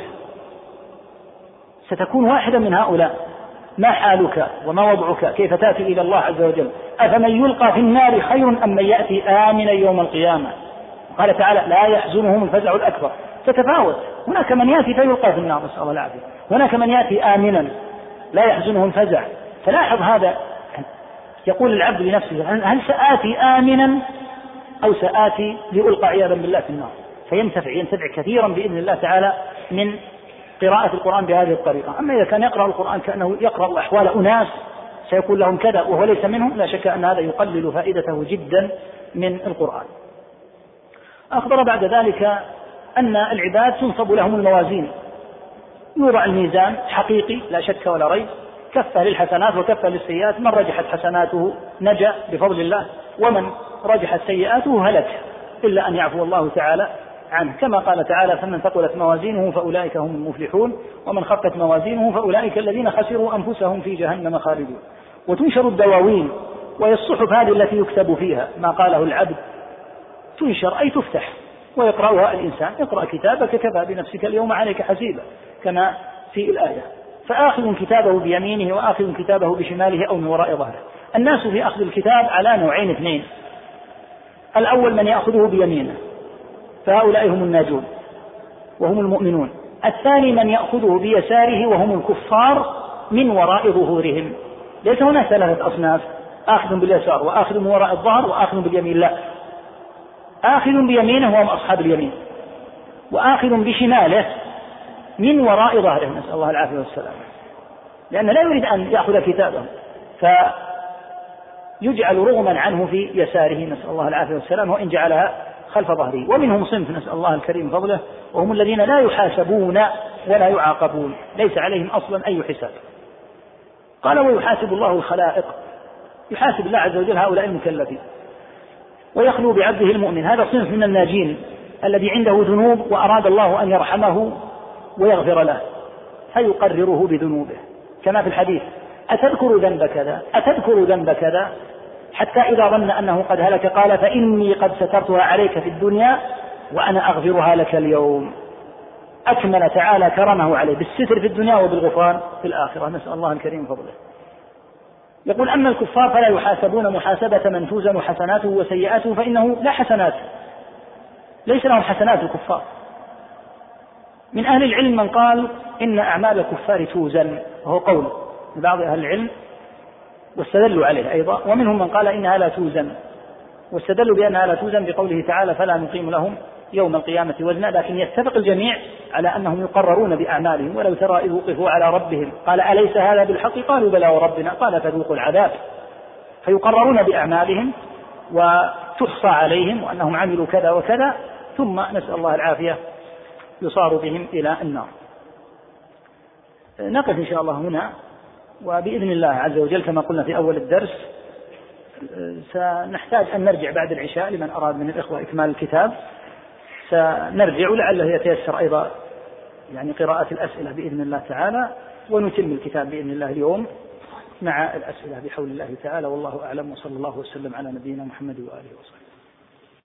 Speaker 2: ستكون واحدا من هؤلاء. ما حالك وما وضعك؟ كيف تأتي إلى الله عز وجل؟ أفمن يلقى في النار خير أم من يأتي آمنا يوم القيامة؟ قال تعالى لا يحزنهم الفزع الأكبر. تتفاوت، هناك من يأتي فيلقى في النار نسأل الله العافية، هناك من يأتي آمنا لا يحزنه الفزع. فلاحظ هذا، يقول العبد لنفسه هل سآتي آمنا أو سآتي لألقى عياذا بالله في النار؟ فينتفع ينتفع كثيرا بإذن الله تعالى من قراءة القرآن بهذه الطريقة. أما إذا كان يقرأ القرآن كأنه يقرأ أحوال أناس سيكون لهم كذا وهو ليس منهم، لا شك أن هذا يقلل فائدته جدا من القرآن. أخبر بعد ذلك أن العباد تنصب لهم الموازين، يوضع الميزان حقيقي لا شك ولا ريب، كفة للحسنات وكفة للسيئات، من رجحت حسناته نجا بفضل الله، ومن رجحت سيئاته هلك، إلا أن يعفو الله تعالى عنه، كما قال تعالى: فمن ثقلت موازينه فأولئك هم المفلحون ومن خفت موازينه فأولئك الذين خسروا أنفسهم في جهنم خالدون. وتنشر الدواوين وهي الصحف هذه التي يكتب فيها ما قاله العبد، تنشر أي تفتح ويقرأها الإنسان: اقرأ كتابك كفى بنفسك اليوم عليك حسيبا، كما في الآية. فآخذ كتابه بيمينه وآخذ كتابه بشماله أو من وراء ظهره. الناس في أخذ الكتاب على نوعين اثنين: الأول من يأخذه بيمينه فهؤلاء هم الناجون وهم المؤمنون، الثاني من يأخذه بيساره وهم الكفار من وراء ظهورهم. ليس هناك ثلاثة أصناف: آخذ باليسار وآخذ من وراء الظهر وآخذ باليمين، لا، آخذ بيمينه وهم أصحاب اليمين، وآخذ بشماله من وراء ظهره، نسأل الله العافية والسلام، لأن لا يريد أن يأخذ كتابه فيجعل رغما عنه في يساره، نسأل الله العافية والسلام، وإن جعلها خلف ظهره. ومنهم صنف نسأل الله الكريم فضله، وهم الذين لا يحاسبون ولا يعاقبون، ليس عليهم أصلا أي حساب. قال: ويحاسب الله الخلائق، يحاسب الله عز وجل هؤلاء المكلفين، ويخلو بعبده المؤمن. هذا صنف من الناجين الذي عنده ذنوب وأراد الله أن يرحمه ويغفر له فيقرره بذنوبه، كما في الحديث: أتذكر ذنب كذا أتذكر ذنب كذا، حتى إذا ظن أنه قد هلك قال: فإني قد سترتها عليك في الدنيا وأنا أغفرها لك اليوم. أكمل تعالى كرمه عليه بالستر في الدنيا وبالغفران في الآخرة، نسأل الله الكريم فضله. يقول: أما الكفار فلا يحاسبون محاسبة من توزن حسناته وسيئاته، فإنه لا حسنات، ليس لهم حسنات الكفار. من أهل العلم من قال إن أعمال الكفار توزن، وهو قول لبعض أهل العلم واستدلوا عليه أيضا، ومنهم من قال إنها لا توزن، واستدلوا بأنها لا توزن بقوله تعالى: فلا نقيم لهم يوم القيامة وزنا. لكن يتفق الجميع على أنهم يقررون بأعمالهم: ولو ترى إذ وقفوا على ربهم قال أليس هذا بالحق؟ قالوا بلى وربنا قال فذوقوا العذاب. فيقررون بأعمالهم وتحصى عليهم وأنهم عملوا كذا وكذا، ثم نسأل الله العافية يصار بهم إلى النار. نقف إن شاء الله هنا، وبإذن الله عز وجل كما قلنا في أول الدرس سنحتاج أن نرجع بعد العشاء لمن أراد من الإخوة إكمال الكتاب، سنرجع لعله يتيسر أيضا يعني قراءة الأسئلة بإذن الله تعالى، ونتم الكتاب بإذن الله اليوم مع الأسئلة بحول الله تعالى. والله أعلم، وصلى الله وسلم على نبينا محمد وآله وصحبه.